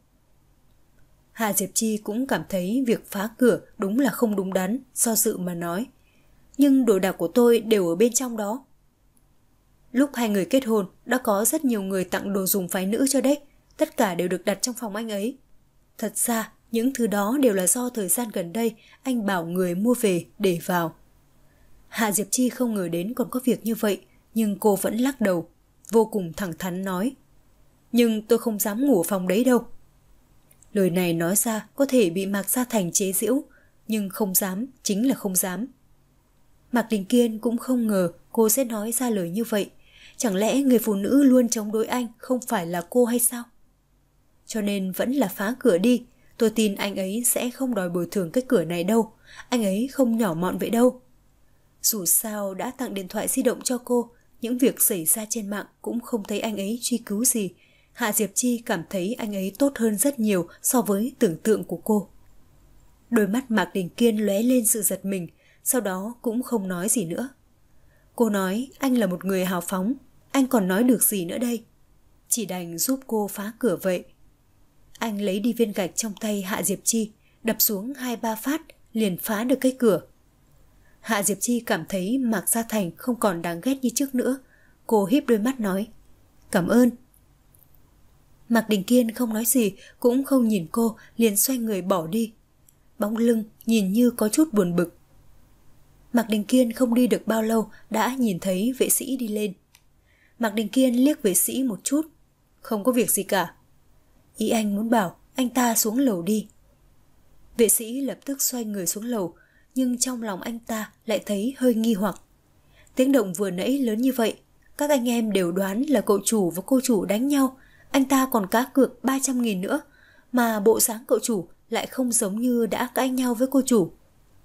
Hạ Diệp Chi cũng cảm thấy việc phá cửa đúng là không đúng đắn, do dự mà nói. Nhưng đồ đạc của tôi đều ở bên trong đó. Lúc hai người kết hôn, đã có rất nhiều người tặng đồ dùng phái nữ cho đấy. Tất cả đều được đặt trong phòng anh ấy. Thật ra, những thứ đó đều là do thời gian gần đây anh bảo người mua về để vào. Hạ Diệp Chi không ngờ đến còn có việc như vậy, nhưng cô vẫn lắc đầu, vô cùng thẳng thắn nói. Nhưng tôi không dám ngủ ở phòng đấy đâu. Lời này nói ra có thể bị Mạc Gia Thành chế giễu, nhưng không dám chính là không dám. Mạc Đình Kiên cũng không ngờ cô sẽ nói ra lời như vậy. Chẳng lẽ người phụ nữ luôn chống đối anh không phải là cô hay sao? Cho nên vẫn là phá cửa đi. Tôi tin anh ấy sẽ không đòi bồi thường cái cửa này đâu. Anh ấy không nhỏ mọn vậy đâu. Dù sao đã tặng điện thoại di động cho cô, những việc xảy ra trên mạng cũng không thấy anh ấy truy cứu gì. Hạ Diệp Chi cảm thấy anh ấy tốt hơn rất nhiều so với tưởng tượng của cô. Đôi mắt Mạc Đình Kiên lóe lên sự giật mình, sau đó cũng không nói gì nữa. Cô nói anh là một người hào phóng, anh còn nói được gì nữa đây? Chỉ đành giúp cô phá cửa vậy. Anh lấy đi viên gạch trong tay Hạ Diệp Chi, đập xuống hai ba phát, liền phá được cái cửa. Hạ Diệp Chi cảm thấy Mạc Gia Thành không còn đáng ghét như trước nữa. Cô híp đôi mắt nói, cảm ơn. Mạc Đình Kiên không nói gì, cũng không nhìn cô, liền xoay người bỏ đi. Bóng lưng nhìn như có chút buồn bực. Mạc Đình Kiên không đi được bao lâu đã nhìn thấy vệ sĩ đi lên. Mạc Đình Kiên liếc vệ sĩ một chút. Không có việc gì cả. Ý anh muốn bảo anh ta xuống lầu đi. Vệ sĩ lập tức xoay người xuống lầu, nhưng trong lòng anh ta lại thấy hơi nghi hoặc. Tiếng động vừa nãy lớn như vậy, các anh em đều đoán là cậu chủ và cô chủ đánh nhau. Anh ta còn cá cược ba trăm nghìn nữa, mà bộ dáng cậu chủ lại không giống như đã cãi nhau với cô chủ.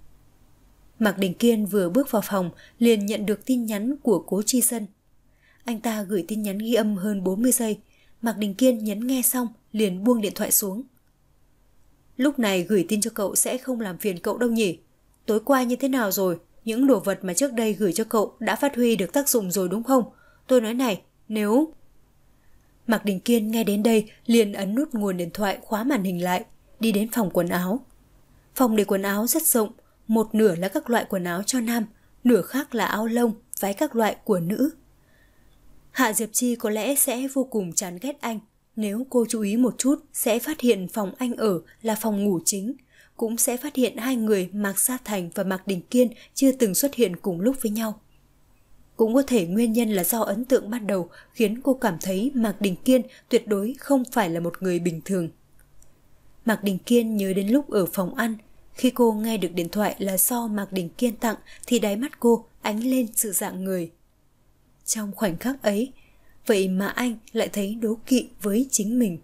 Mạc Đình Kiên vừa bước vào phòng liền nhận được tin nhắn của Cố Chi Sân. Anh ta gửi tin nhắn ghi âm hơn bốn mươi giây. Mạc Đình Kiên nhấn nghe xong liền buông điện thoại xuống. Lúc này gửi tin cho cậu sẽ không làm phiền cậu đâu nhỉ? Tối qua như thế nào rồi? Những đồ vật mà trước đây gửi cho cậu đã phát huy được tác dụng rồi đúng không? Tôi nói này, nếu... Mạc Đình Kiên nghe đến đây liền ấn nút nguồn điện thoại khóa màn hình lại, đi đến phòng quần áo. Phòng để quần áo rất rộng, một nửa là các loại quần áo cho nam, nửa khác là áo lông, váy các loại của nữ. Hạ Diệp Chi có lẽ sẽ vô cùng chán ghét anh, nếu cô chú ý một chút sẽ phát hiện phòng anh ở là phòng ngủ chính, cũng sẽ phát hiện hai người Mạc Gia Thành và Mạc Đình Kiên chưa từng xuất hiện cùng lúc với nhau. Cũng có thể nguyên nhân là do ấn tượng ban đầu khiến cô cảm thấy Mạc Đình Kiên tuyệt đối không phải là một người bình thường. Mạc Đình Kiên nhớ đến lúc ở phòng ăn, khi cô nghe được điện thoại là do Mạc Đình Kiên tặng thì đáy mắt cô ánh lên sự dạng người. Trong khoảnh khắc ấy, vậy mà anh lại thấy đố kỵ với chính mình.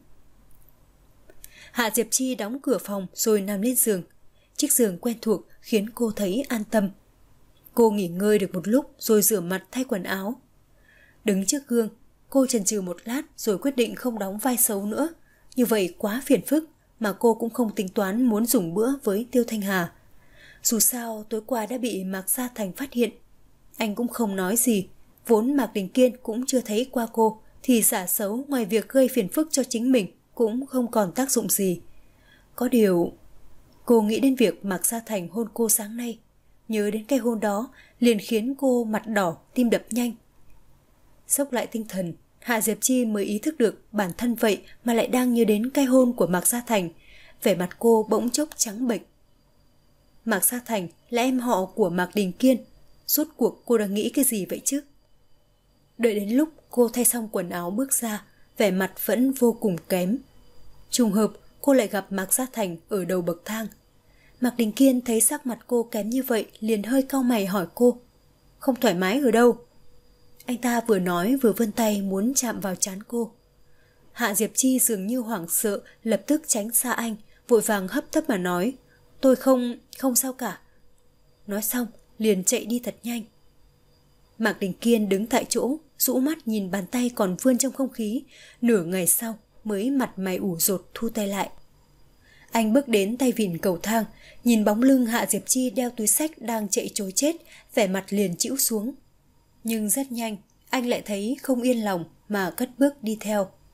Hạ Diệp Chi đóng cửa phòng rồi nằm lên giường. Chiếc giường quen thuộc khiến cô thấy an tâm. Cô nghỉ ngơi được một lúc rồi rửa mặt thay quần áo. Đứng trước gương, cô chần chừ một lát rồi quyết định không đóng vai xấu nữa. Như vậy quá phiền phức mà cô cũng không tính toán muốn dùng bữa với Tiêu Thanh Hà. Dù sao tối qua đã bị Mạc Gia Thành phát hiện. Anh cũng không nói gì. Vốn Mạc Đình Kiên cũng chưa thấy qua cô thì giả xấu ngoài việc gây phiền phức cho chính mình cũng không còn tác dụng gì. Có điều... Cô nghĩ đến việc Mạc Gia Thành hôn cô sáng nay. Nhớ đến cái hôn đó liền khiến cô mặt đỏ, tim đập nhanh. Xốc lại tinh thần, Hạ Diệp Chi mới ý thức được bản thân vậy mà lại đang nhớ đến cái hôn của Mạc Gia Thành. Vẻ mặt cô bỗng chốc trắng bệch. Mạc Gia Thành là em họ của Mạc Đình Kiên. Rốt cuộc cô đang nghĩ cái gì vậy chứ? Đợi đến lúc cô thay xong quần áo bước ra, vẻ mặt vẫn vô cùng kém. Trùng hợp cô lại gặp Mạc Gia Thành ở đầu bậc thang. Mạc Đình Kiên thấy sắc mặt cô kém như vậy liền hơi cau mày hỏi cô, không thoải mái ở đâu? Anh ta vừa nói vừa vươn tay muốn chạm vào trán cô. Hạ Diệp Chi dường như hoảng sợ, lập tức tránh xa anh, vội vàng hấp tấp mà nói, tôi không, không sao cả. Nói xong liền chạy đi thật nhanh. Mạc Đình Kiên đứng tại chỗ, rũ mắt nhìn bàn tay còn vươn trong không khí, nửa ngày sau mới mặt mày ủ rột thu tay lại. Anh bước đến tay vịn cầu thang, nhìn bóng lưng Hạ Diệp Chi đeo túi xách đang chạy trối chết, vẻ mặt liền chĩu xuống. Nhưng rất nhanh, anh lại thấy không yên lòng mà cất bước đi theo.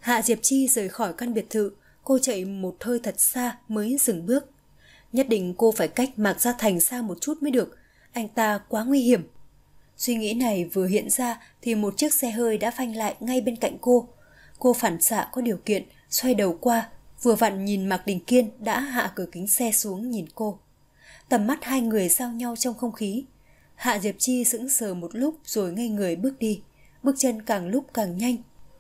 Hạ Diệp Chi rời khỏi căn biệt thự, cô chạy một hơi thật xa mới dừng bước. Nhất định cô phải cách Mạc Gia Thành xa một chút mới được, anh ta quá nguy hiểm. Suy nghĩ này vừa hiện ra thì một chiếc xe hơi đã phanh lại ngay bên cạnh cô. Cô phản xạ có điều kiện, xoay đầu qua, vừa vặn nhìn Mạc Đình Kiên đã hạ cửa kính xe xuống nhìn cô. Tầm mắt hai người giao nhau trong không khí. Hạ Diệp Chi sững sờ một lúc rồi ngây người bước đi, bước chân càng lúc càng nhanh.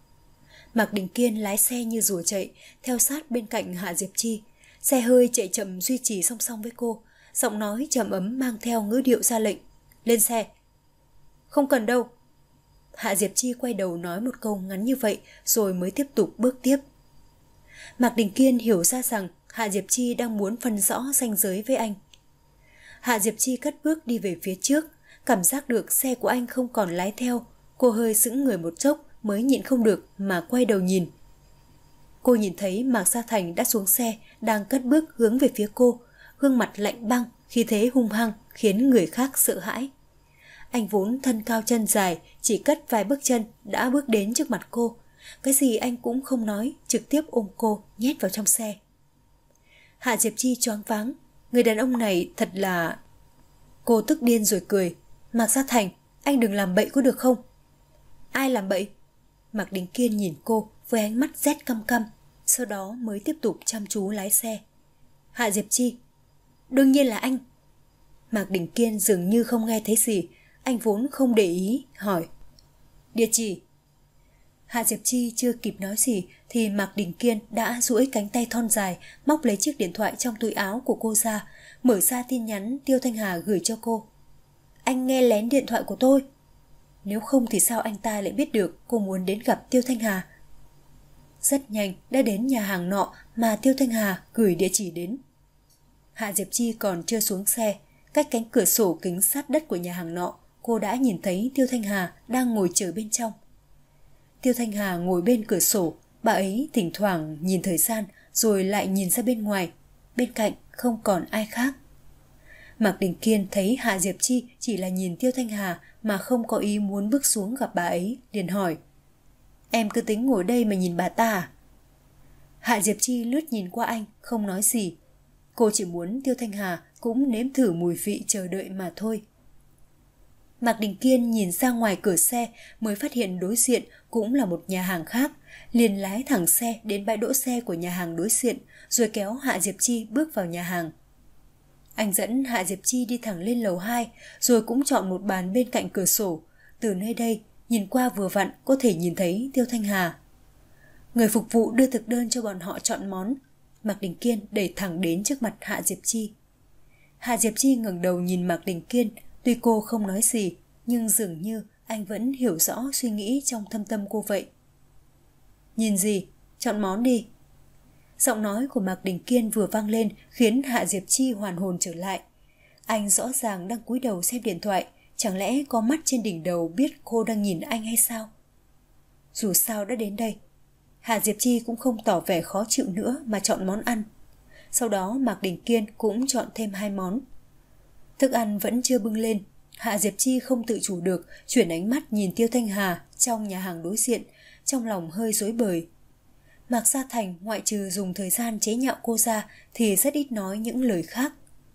Mạc Đình Kiên lái xe như rùa chạy, theo sát bên cạnh Hạ Diệp Chi. Xe hơi chạy chậm duy trì song song với cô, giọng nói trầm ấm mang theo ngữ điệu ra lệnh. Lên xe. Không cần đâu. Hạ Diệp Chi quay đầu nói một câu ngắn như vậy rồi mới tiếp tục bước tiếp. Mạc Đình Kiên hiểu ra rằng Hạ Diệp Chi đang muốn phân rõ ranh giới với anh. Hạ Diệp Chi cất bước đi về phía trước, cảm giác được xe của anh không còn lái theo. Cô hơi sững người một chốc mới nhịn không được mà quay đầu nhìn. Cô nhìn thấy Mạc Gia Thành đã xuống xe, đang cất bước hướng về phía cô, gương mặt lạnh băng, khí thế hung hăng khiến người khác sợ hãi. Anh vốn thân cao chân dài, chỉ cất vài bước chân đã bước đến trước mặt cô. Cái gì anh cũng không nói, trực tiếp ôm cô nhét vào trong xe. Hạ Diệp Chi choáng váng, người đàn ông này thật là... Cô tức điên rồi cười. Mạc Gia Thành, anh đừng làm bậy có được không? Ai làm bậy? Mạc Đình Kiên nhìn cô với ánh mắt rét căm căm, sau đó mới tiếp tục chăm chú lái xe. Hạ Diệp Chi, đương nhiên là anh. Mạc Đình Kiên dường như không nghe thấy gì, anh vốn không để ý, hỏi. Địa chỉ. Hạ Diệp Chi chưa kịp nói gì thì Mạc Đình Kiên đã duỗi cánh tay thon dài, móc lấy chiếc điện thoại trong túi áo của cô ra, mở ra tin nhắn Tiêu Thanh Hà gửi cho cô. Anh nghe lén điện thoại của tôi. Nếu không thì sao anh ta lại biết được cô muốn đến gặp Tiêu Thanh Hà? Rất nhanh đã đến nhà hàng nọ mà Tiêu Thanh Hà gửi địa chỉ đến. Hạ Diệp Chi còn chưa xuống xe, cách cánh cửa sổ kính sát đất của nhà hàng nọ, cô đã nhìn thấy Tiêu Thanh Hà đang ngồi chờ bên trong. Tiêu Thanh Hà ngồi bên cửa sổ, bà ấy thỉnh thoảng nhìn thời gian rồi lại nhìn ra bên ngoài, bên cạnh không còn ai khác. Mạc Đình Kiên thấy Hạ Diệp Chi chỉ là nhìn Tiêu Thanh Hà mà không có ý muốn bước xuống gặp bà ấy, liền hỏi. Em cứ tính ngồi đây mà nhìn bà ta à? Hạ Diệp Chi lướt nhìn qua anh, không nói gì. Cô chỉ muốn Tiêu Thanh Hà cũng nếm thử mùi vị chờ đợi mà thôi. Mạc Đình Kiên nhìn ra ngoài cửa xe mới phát hiện đối diện cũng là một nhà hàng khác, liền lái thẳng xe đến bãi đỗ xe của nhà hàng đối diện rồi kéo Hạ Diệp Chi bước vào nhà hàng. Anh dẫn Hạ Diệp Chi đi thẳng lên lầu hai rồi cũng chọn một bàn bên cạnh cửa sổ. Từ nơi đây, nhìn qua vừa vặn có thể nhìn thấy Tiêu Thanh Hà. Người phục vụ đưa thực đơn cho bọn họ chọn món. Mạc Đình Kiên đẩy thẳng đến trước mặt Hạ Diệp Chi. Hạ Diệp Chi ngẩng đầu nhìn Mạc Đình Kiên, tuy cô không nói gì, nhưng dường như anh vẫn hiểu rõ suy nghĩ trong thâm tâm cô vậy. Nhìn gì? Chọn món đi. Giọng nói của Mạc Đình Kiên vừa vang lên khiến Hạ Diệp Chi hoàn hồn trở lại. Anh rõ ràng đang cúi đầu xem điện thoại, chẳng lẽ có mắt trên đỉnh đầu biết cô đang nhìn anh hay sao? Dù sao đã đến đây, Hạ Diệp Chi cũng không tỏ vẻ khó chịu nữa mà chọn món ăn. Sau đó Mạc Đình Kiên cũng chọn thêm hai món. Thức ăn vẫn chưa bưng lên, Hạ Diệp Chi không tự chủ được chuyển ánh mắt nhìn Tiêu Thanh Hà trong nhà hàng đối diện, trong lòng hơi rối bời. Mạc Gia Thành ngoại trừ dùng thời gian chế nhạo cô ra thì rất ít nói những lời khác.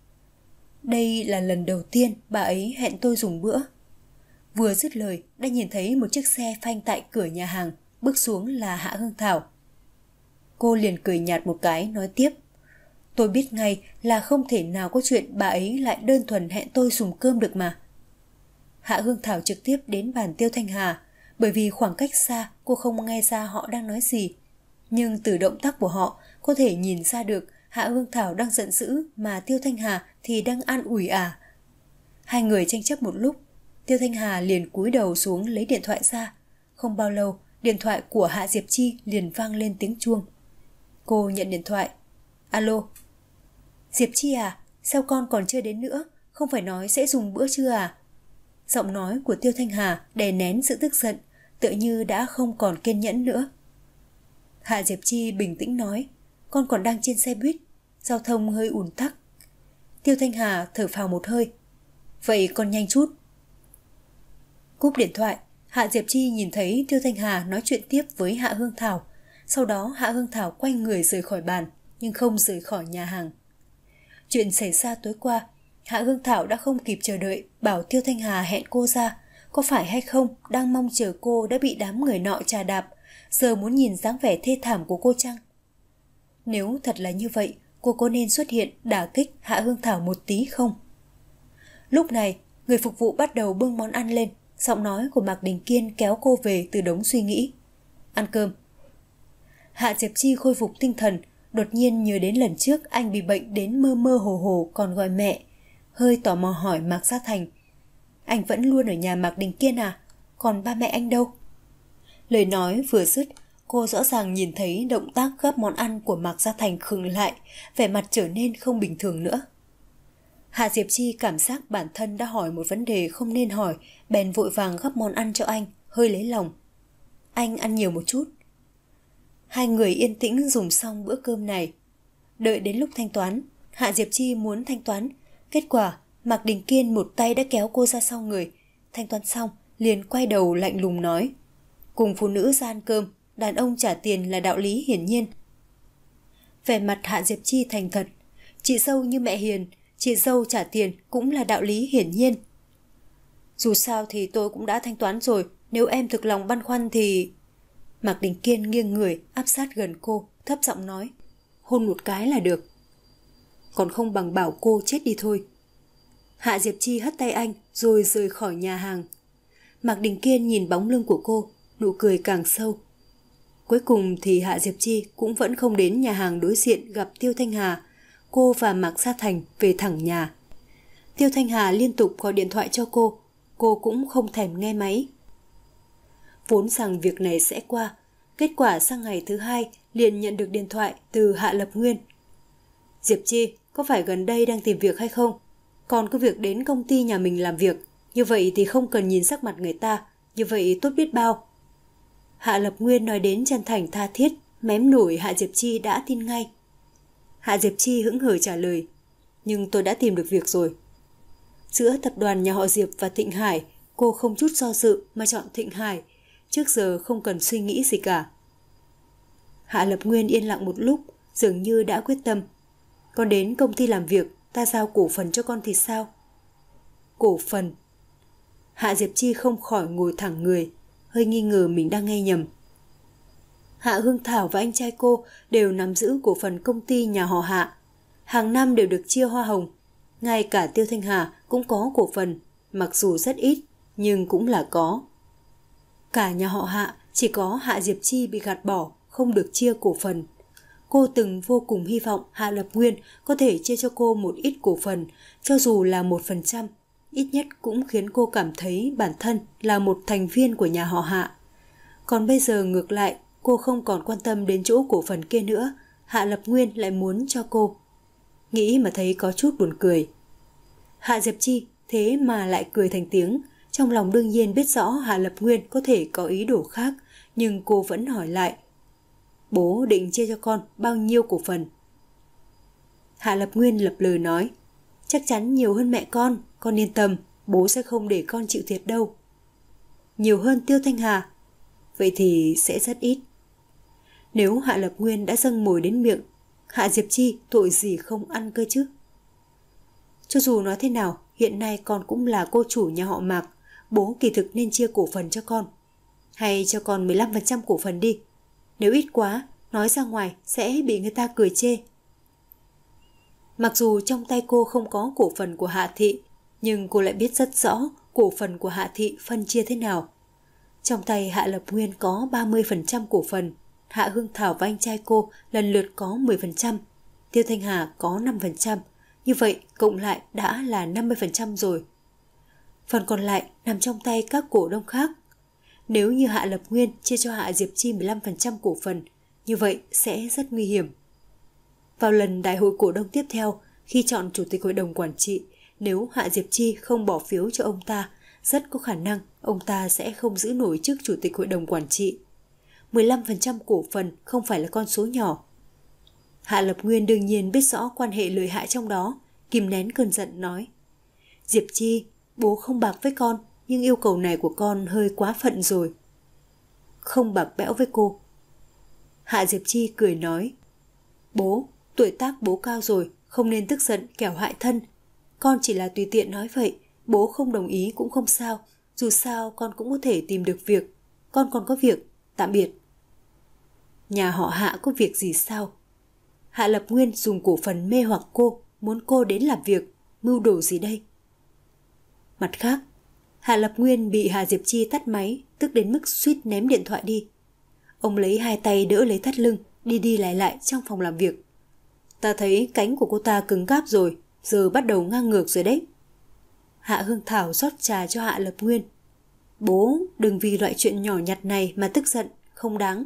Đây là lần đầu tiên bà ấy hẹn tôi dùng bữa. Vừa dứt lời đã nhìn thấy một chiếc xe phanh tại cửa nhà hàng, bước xuống là Hạ Hương Thảo. Cô liền cười nhạt một cái nói tiếp. Tôi biết ngay là không thể nào có chuyện bà ấy lại đơn thuần hẹn tôi dùng cơm được mà. Hạ Hương Thảo trực tiếp đến bàn Tiêu Thanh Hà, bởi vì khoảng cách xa cô không nghe ra họ đang nói gì. Nhưng từ động tác của họ có thể nhìn ra được Hạ Hương Thảo đang giận dữ mà Tiêu Thanh Hà thì đang an ủi à. Hai người tranh chấp một lúc, Tiêu Thanh Hà liền cúi đầu xuống lấy điện thoại ra. Không bao lâu, điện thoại của Hạ Diệp Chi liền vang lên tiếng chuông. Cô nhận điện thoại. Alo. Diệp Chi à, sao con còn chưa đến nữa, không phải nói sẽ dùng bữa trưa à? Giọng nói của Tiêu Thanh Hà đè nén sự tức giận, tựa như đã không còn kiên nhẫn nữa. Hạ Diệp Chi bình tĩnh nói, con còn đang trên xe buýt, giao thông hơi ùn tắc. Tiêu Thanh Hà thở phào một hơi. Vậy con nhanh chút. Cúp điện thoại, Hạ Diệp Chi nhìn thấy Tiêu Thanh Hà nói chuyện tiếp với Hạ Hương Thảo. Sau đó Hạ Hương Thảo quay người rời khỏi bàn, nhưng không rời khỏi nhà hàng. Chuyện xảy ra tối qua, Hạ Hương Thảo đã không kịp chờ đợi, bảo Tiêu Thanh Hà hẹn cô ra. Có phải hay không, đang mong chờ cô đã bị đám người nọ chà đạp, giờ muốn nhìn dáng vẻ thê thảm của cô chăng? Nếu thật là như vậy, cô có nên xuất hiện đả kích Hạ Hương Thảo một tí không? Lúc này, người phục vụ bắt đầu bưng món ăn lên, giọng nói của Mạc Đình Kiên kéo cô về từ đống suy nghĩ. Ăn cơm. Hạ Diệp Chi khôi phục tinh thần, đột nhiên nhớ đến lần trước anh bị bệnh đến mơ mơ hồ hồ còn gọi mẹ. Hơi tò mò hỏi Mạc Gia Thành. Anh vẫn luôn ở nhà Mạc Đình Kiên à? Còn ba mẹ anh đâu? Lời nói vừa dứt, cô rõ ràng nhìn thấy động tác gắp món ăn của Mạc Gia Thành khựng lại, vẻ mặt trở nên không bình thường nữa. Hạ Diệp Chi cảm giác bản thân đã hỏi một vấn đề không nên hỏi, bèn vội vàng gắp món ăn cho anh, hơi lấy lòng. Anh ăn nhiều một chút. Hai người yên tĩnh dùng xong bữa cơm này. Đợi đến lúc thanh toán, Hạ Diệp Chi muốn thanh toán. Kết quả, Mạc Đình Kiên một tay đã kéo cô ra sau người. Thanh toán xong, liền quay đầu lạnh lùng nói. Cùng phụ nữ ra ăn cơm, đàn ông trả tiền là đạo lý hiển nhiên. Vẻ mặt Hạ Diệp Chi thành thật. Chị dâu như mẹ hiền, chị dâu trả tiền cũng là đạo lý hiển nhiên. Dù sao thì tôi cũng đã thanh toán rồi, nếu em thực lòng băn khoăn thì... Mạc Đình Kiên nghiêng người áp sát gần cô, thấp giọng nói. Hôn một cái là được. Còn không bằng bảo cô chết đi thôi. Hạ Diệp Chi hất tay anh rồi rời khỏi nhà hàng. Mạc Đình Kiên nhìn bóng lưng của cô, nụ cười càng sâu. Cuối cùng thì Hạ Diệp Chi cũng vẫn không đến nhà hàng đối diện gặp Tiêu Thanh Hà. Cô và Mạc Gia Thành về thẳng nhà. Tiêu Thanh Hà liên tục gọi điện thoại cho cô, cô cũng không thèm nghe máy. Vốn rằng việc này sẽ qua, kết quả sang ngày thứ hai liền nhận được điện thoại từ Hạ Lập Nguyên. Diệp Chi, có phải gần đây đang tìm việc hay không? Còn có việc đến công ty nhà mình làm việc, như vậy thì không cần nhìn sắc mặt người ta, như vậy tốt biết bao. Hạ Lập Nguyên nói đến chân thành tha thiết, mém nổi Hạ Diệp Chi đã tin ngay. Hạ Diệp Chi hững hờ trả lời, nhưng tôi đã tìm được việc rồi. Giữa tập đoàn nhà họ Diệp và Thịnh Hải, cô không chút do dự mà chọn Thịnh Hải, trước giờ không cần suy nghĩ gì cả. Hạ Lập Nguyên yên lặng một lúc, dường như đã quyết tâm. Con đến công ty làm việc, ta giao cổ phần cho con thì sao? Cổ phần? Hạ Diệp Chi không khỏi ngồi thẳng người, hơi nghi ngờ mình đang nghe nhầm. Hạ Hương Thảo và anh trai cô đều nắm giữ cổ phần công ty nhà họ Hạ. Hàng năm đều được chia hoa hồng. Ngay cả Tiêu Thanh Hà cũng có cổ phần, mặc dù rất ít, nhưng cũng là có. Cả nhà họ Hạ chỉ có Hạ Diệp Chi bị gạt bỏ, không được chia cổ phần. Cô từng vô cùng hy vọng Hạ Lập Nguyên có thể chia cho cô một ít cổ phần, cho dù là một phần trăm, ít nhất cũng khiến cô cảm thấy bản thân là một thành viên của nhà họ Hạ. Còn bây giờ ngược lại, cô không còn quan tâm đến chỗ cổ phần kia nữa, Hạ Lập Nguyên lại muốn cho cô. Nghĩ mà thấy có chút buồn cười. Hạ Diệp Chi thế mà lại cười thành tiếng, trong lòng đương nhiên biết rõ Hạ Lập Nguyên có thể có ý đồ khác, nhưng cô vẫn hỏi lại. Bố định chia cho con bao nhiêu cổ phần? Hạ Lập Nguyên lập lờ nói, chắc chắn nhiều hơn mẹ con, con yên tâm, bố sẽ không để con chịu thiệt đâu. Nhiều hơn Tiêu Thanh Hà? Vậy thì sẽ rất ít. Nếu Hạ Lập Nguyên đã dâng mồi đến miệng, Hạ Diệp Chi tội gì không ăn cơ chứ? Cho dù nói thế nào, hiện nay con cũng là cô chủ nhà họ Mạc, bố kỳ thực nên chia cổ phần cho con. Hay cho con mười lăm phần trăm cổ phần đi. Nếu ít quá, nói ra ngoài sẽ bị người ta cười chê. Mặc dù trong tay cô không có cổ phần của Hạ Thị, nhưng cô lại biết rất rõ cổ phần của Hạ Thị phân chia thế nào. Trong tay Hạ Lập Nguyên có ba mươi phần trăm cổ phần, Hạ Hương Thảo và anh trai cô lần lượt có mười phần trăm, Tiêu Thanh Hà có năm phần trăm, như vậy cộng lại đã là năm mươi phần trăm rồi. Phần còn lại nằm trong tay các cổ đông khác. Nếu như Hạ Lập Nguyên chia cho Hạ Diệp Chi mười lăm phần trăm cổ phần, như vậy sẽ rất nguy hiểm. Vào lần đại hội cổ đông tiếp theo, khi chọn chủ tịch hội đồng quản trị, nếu Hạ Diệp Chi không bỏ phiếu cho ông ta, rất có khả năng ông ta sẽ không giữ nổi chức chủ tịch hội đồng quản trị. mười lăm phần trăm cổ phần không phải là con số nhỏ. Hạ Lập Nguyên đương nhiên biết rõ quan hệ lợi hại trong đó, kìm nén cơn giận nói. Diệp Chi, bố không bạc với con, nhưng yêu cầu này của con hơi quá phận rồi. Không bạc bẽo với cô. Hạ Diệp Chi cười nói, bố, tuổi tác bố cao rồi, không nên tức giận kẻo hại thân. Con chỉ là tùy tiện nói vậy, bố không đồng ý cũng không sao, dù sao con cũng có thể tìm được việc. Con còn có việc, tạm biệt. Nhà họ Hạ có việc gì sao? Hạ Lập Nguyên dùng cổ phần mê hoặc cô, muốn cô đến làm việc, mưu đồ gì đây? Mặt khác, Hạ Lập Nguyên bị Hạ Diệp Chi tắt máy, tức đến mức suýt ném điện thoại đi. Ông lấy hai tay đỡ lấy thắt lưng, đi đi lại lại trong phòng làm việc. Ta thấy cánh của cô ta cứng cáp rồi, giờ bắt đầu ngang ngược rồi đấy. Hạ Hương Thảo rót trà cho Hạ Lập Nguyên. Bố, đừng vì loại chuyện nhỏ nhặt này mà tức giận, không đáng.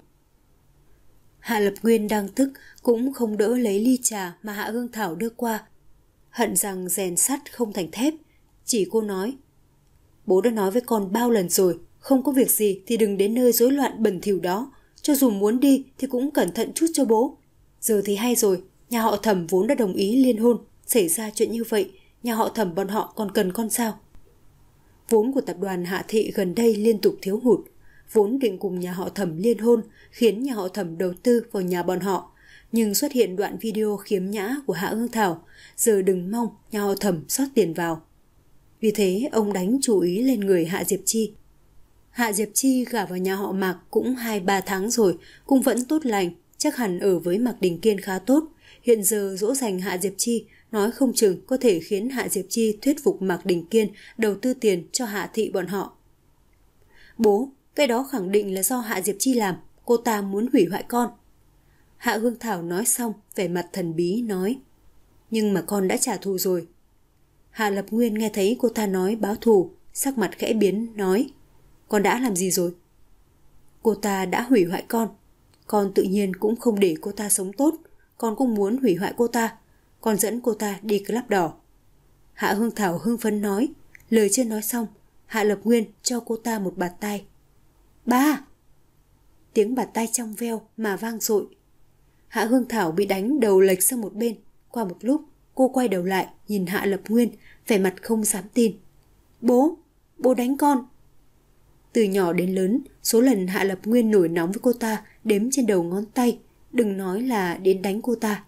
Hạ Lập Nguyên đang tức, cũng không đỡ lấy ly trà mà Hạ Hương Thảo đưa qua. Hận rằng rèn sắt không thành thép, chỉ cô nói. Bố đã nói với con bao lần rồi, không có việc gì thì đừng đến nơi rối loạn bẩn thỉu đó. Cho dù muốn đi thì cũng cẩn thận chút cho bố. Giờ thì hay rồi, nhà họ Thẩm vốn đã đồng ý liên hôn, xảy ra chuyện như vậy, nhà họ Thẩm bọn họ còn cần con sao? Vốn của tập đoàn Hạ Thị gần đây liên tục thiếu hụt, vốn định cùng nhà họ Thẩm liên hôn, khiến nhà họ Thẩm đầu tư vào nhà bọn họ. Nhưng xuất hiện đoạn video khiếm nhã của Hạ Hương Thảo, giờ đừng mong nhà họ Thẩm rót tiền vào. Vì thế ông đánh chú ý lên người Hạ Diệp Chi. Hạ Diệp Chi gả vào nhà họ Mạc cũng hai ba tháng rồi, cũng vẫn tốt lành, chắc hẳn ở với Mạc Đình Kiên khá tốt. Hiện giờ dỗ dành Hạ Diệp Chi, nói không chừng có thể khiến Hạ Diệp Chi thuyết phục Mạc Đình Kiên đầu tư tiền cho Hạ Thị bọn họ. Bố, cái đó khẳng định là do Hạ Diệp Chi làm, cô ta muốn hủy hoại con. Hạ Hương Thảo nói xong, vẻ mặt thần bí nói. Nhưng mà con đã trả thù rồi. Hạ Lập Nguyên nghe thấy cô ta nói báo thù, sắc mặt khẽ biến, nói. Con đã làm gì rồi? Cô ta đã hủy hoại con. Con tự nhiên cũng không để cô ta sống tốt. Con cũng muốn hủy hoại cô ta. Con dẫn cô ta đi club đỏ. Hạ Hương Thảo hưng phấn nói. Lời chưa nói xong, Hạ Lập Nguyên cho cô ta một bạt tai. Ba! Tiếng bạt tai trong veo mà vang dội. Hạ Hương Thảo bị đánh đầu lệch sang một bên. Qua một lúc, cô quay đầu lại nhìn Hạ Lập Nguyên, vẻ mặt không dám tin. Bố! Bố đánh con! Từ nhỏ đến lớn, số lần Hạ Lập Nguyên nổi nóng với cô ta đếm trên đầu ngón tay, đừng nói là đến đánh cô ta.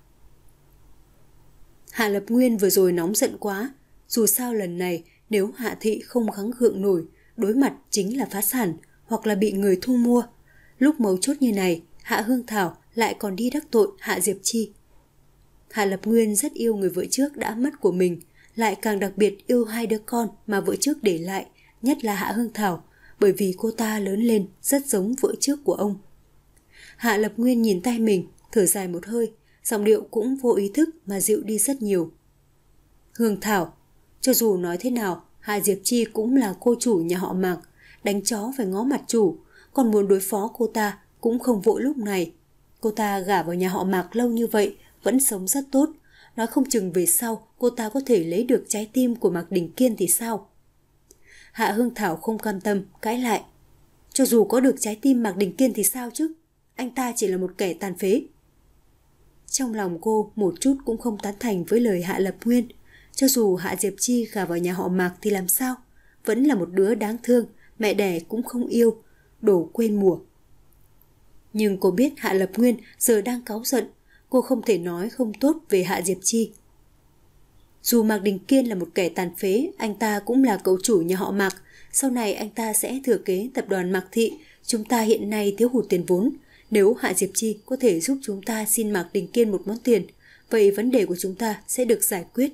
Hạ Lập Nguyên vừa rồi nóng giận quá, dù sao lần này nếu Hạ Thị không kháng gượng nổi, đối mặt chính là phá sản hoặc là bị người thu mua. Lúc mấu chốt như này, Hạ Hương Thảo lại còn đi đắc tội Hạ Diệp Chi. Hạ Lập Nguyên rất yêu người vợ trước đã mất của mình, lại càng đặc biệt yêu hai đứa con mà vợ trước để lại, nhất là Hạ Hương Thảo, bởi vì cô ta lớn lên rất giống vợ trước của ông. Hạ Lập Nguyên nhìn tay mình, thở dài một hơi, giọng điệu cũng vô ý thức mà dịu đi rất nhiều. Hương Thảo, cho dù nói thế nào, Hạ Diệp Chi cũng là cô chủ nhà họ Mạc, đánh chó phải ngó mặt chủ, còn muốn đối phó cô ta cũng không vội lúc này. Cô ta gả vào nhà họ Mạc lâu như vậy, vẫn sống rất tốt, nói không chừng về sau cô ta có thể lấy được trái tim của Mạc Đình Kiên thì sao? Hạ Hương Thảo không cam tâm, cãi lại. Cho dù có được trái tim Mạc Đình Kiên thì sao chứ? Anh ta chỉ là một kẻ tàn phế. Trong lòng cô một chút cũng không tán thành với lời Hạ Lập Nguyên. Cho dù Hạ Diệp Chi gả vào nhà họ Mạc thì làm sao? Vẫn là một đứa đáng thương, mẹ đẻ cũng không yêu, đổ quên mùa. Nhưng cô biết Hạ Lập Nguyên giờ đang cáu giận, cô không thể nói không tốt về Hạ Diệp Chi. Dù Mạc Đình Kiên là một kẻ tàn phế, anh ta cũng là cậu chủ nhà họ Mạc. Sau này anh ta sẽ thừa kế tập đoàn Mạc Thị. Chúng ta hiện nay thiếu hụt tiền vốn. Nếu Hạ Diệp Chi có thể giúp chúng ta xin Mạc Đình Kiên một món tiền, vậy vấn đề của chúng ta sẽ được giải quyết.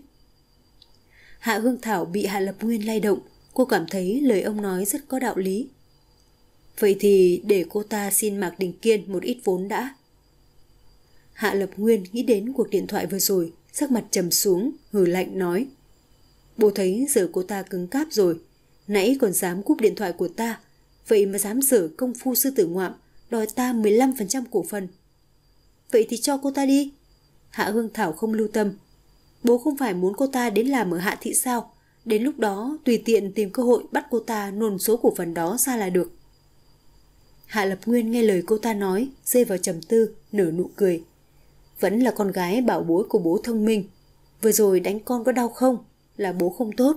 Hạ Hương Thảo bị Hạ Lập Nguyên lay động. Cô cảm thấy lời ông nói rất có đạo lý. Vậy thì để cô ta xin Mạc Đình Kiên một ít vốn đã. Hạ Lập Nguyên nghĩ đến cuộc điện thoại vừa rồi, sắc mặt trầm xuống, hừ lạnh nói. Bố thấy giờ cô ta cứng cáp rồi, nãy còn dám cúp điện thoại của ta, vậy mà dám dở công phu sư tử ngoạm, đòi ta mười lăm phần trăm cổ phần. Vậy thì cho cô ta đi. Hạ Hương Thảo không lưu tâm. Bố không phải muốn cô ta đến làm ở Hạ Thị sao? Đến lúc đó tùy tiện tìm cơ hội bắt cô ta nôn số cổ phần đó ra là được. Hạ Lập Nguyên nghe lời cô ta nói, rơi vào trầm tư, nở nụ cười. Vẫn là con gái bảo bối của bố thông minh. Vừa rồi đánh con có đau không? Là bố không tốt.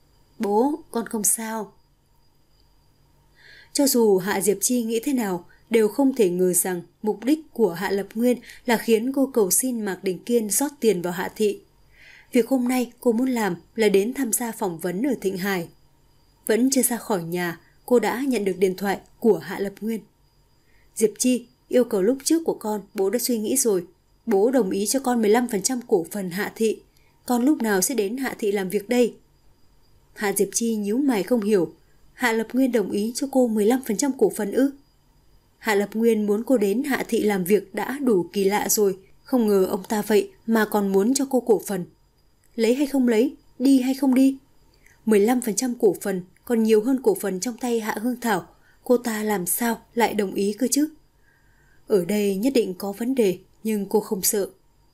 Bố, con không sao. Cho dù Hạ Diệp Chi nghĩ thế nào, đều không thể ngờ rằng mục đích của Hạ Lập Nguyên là khiến cô cầu xin Mạc Đình Kiên rót tiền vào Hạ thị. Việc hôm nay cô muốn làm là đến tham gia phỏng vấn ở Thịnh Hải. Vẫn chưa ra khỏi nhà, cô đã nhận được điện thoại của Hạ Lập Nguyên. Diệp Chi, yêu cầu lúc trước của con bố đã suy nghĩ rồi. Bố đồng ý cho con mười lăm phần trăm cổ phần Hạ thị. Con lúc nào sẽ đến Hạ thị làm việc đây? Hạ Diệp Chi nhíu mày không hiểu. Hạ Lập Nguyên đồng ý cho cô mười lăm phần trăm cổ phần ư? Hạ Lập Nguyên muốn cô đến Hạ thị làm việc đã đủ kỳ lạ rồi. Không ngờ ông ta vậy mà còn muốn cho cô cổ phần. Lấy hay không lấy? Đi hay không đi? mười lăm phần trăm cổ phần còn nhiều hơn cổ phần trong tay Hạ Hương Thảo. Cô ta làm sao lại đồng ý cơ chứ? Ở đây nhất định có vấn đề, nhưng cô không sợ.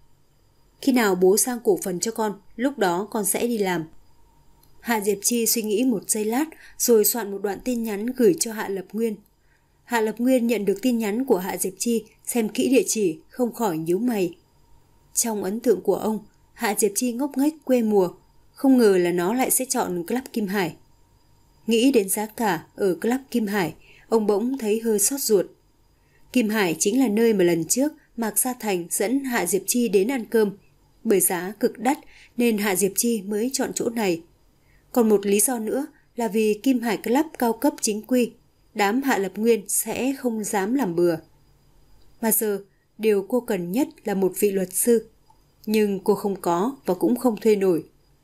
Khi nào bố sang cổ phần cho con, lúc đó con sẽ đi làm. Hạ Diệp Chi suy nghĩ một giây lát rồi soạn một đoạn tin nhắn gửi cho Hạ Lập Nguyên. Hạ Lập Nguyên nhận được tin nhắn của Hạ Diệp Chi, xem kỹ địa chỉ, không khỏi nhíu mày. Trong ấn tượng của ông, Hạ Diệp Chi ngốc nghếch quê mùa, không ngờ là nó lại sẽ chọn Club Kim Hải. Nghĩ đến giá cả ở Club Kim Hải, ông bỗng thấy hơi xót ruột. Kim Hải chính là nơi mà lần trước Mạc Gia Thành dẫn Hạ Diệp Chi đến ăn cơm. Bởi giá cực đắt nên Hạ Diệp Chi mới chọn chỗ này. Còn một lý do nữa là vì Kim Hải Club cao cấp chính quy, đám Hạ Lập Nguyên sẽ không dám làm bừa. Mà giờ, điều cô cần nhất là một vị luật sư. Nhưng cô không có và cũng không thuê nổi.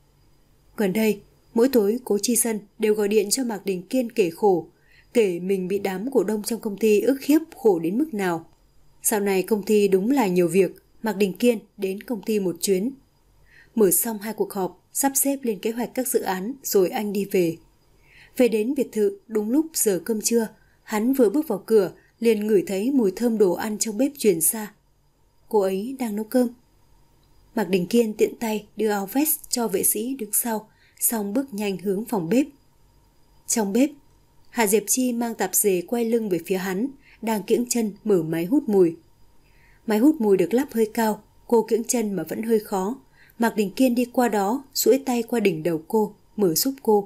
Gần đây, mỗi tối Cố Chi Sân đều gọi điện cho Mạc Đình Kiên kể khổ, kể mình bị đám cổ đông trong công ty ức hiếp khổ đến mức nào. Sau này công ty đúng là nhiều việc, Mạc Đình Kiên đến công ty một chuyến. Mở xong hai cuộc họp, sắp xếp lên kế hoạch các dự án rồi anh đi về. Về đến biệt thự đúng lúc giờ cơm trưa, hắn vừa bước vào cửa liền ngửi thấy mùi thơm đồ ăn trong bếp truyền xa. Cô ấy đang nấu cơm. Mạc Đình Kiên tiện tay đưa áo vest cho vệ sĩ đứng sau, xong bước nhanh hướng phòng bếp. Trong bếp, Hạ Diệp Chi mang tạp dề quay lưng về phía hắn, đang kiễng chân mở máy hút mùi. Máy hút mùi được lắp hơi cao, cô kiễng chân mà vẫn hơi khó. Mạc Đình Kiên đi qua đó, duỗi tay qua đỉnh đầu cô, mở giúp cô.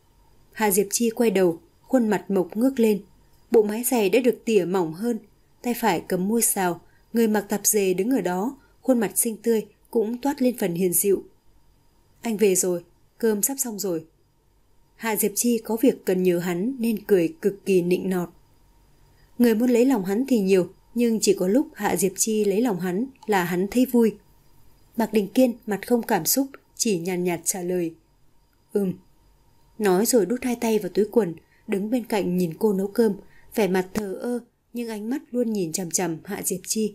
Hạ Diệp Chi quay đầu, khuôn mặt mộc ngước lên. Bộ mái giày đã được tỉa mỏng hơn, tay phải cầm muôi xào, người mặc tạp dề đứng ở đó, khuôn mặt xinh tươi cũng toát lên phần hiền dịu. Anh về rồi, cơm sắp xong rồi. Hạ Diệp Chi có việc cần nhờ hắn nên cười cực kỳ nịnh nọt. Người muốn lấy lòng hắn thì nhiều, nhưng chỉ có lúc Hạ Diệp Chi lấy lòng hắn là hắn thấy vui. Mạc Đình Kiên mặt không cảm xúc, chỉ nhàn nhạt, nhạt trả lời. Ừm. Nói rồi đút hai tay vào túi quần, đứng bên cạnh nhìn cô nấu cơm, vẻ mặt thờ ơ nhưng ánh mắt luôn nhìn chằm chằm Hạ Diệp Chi.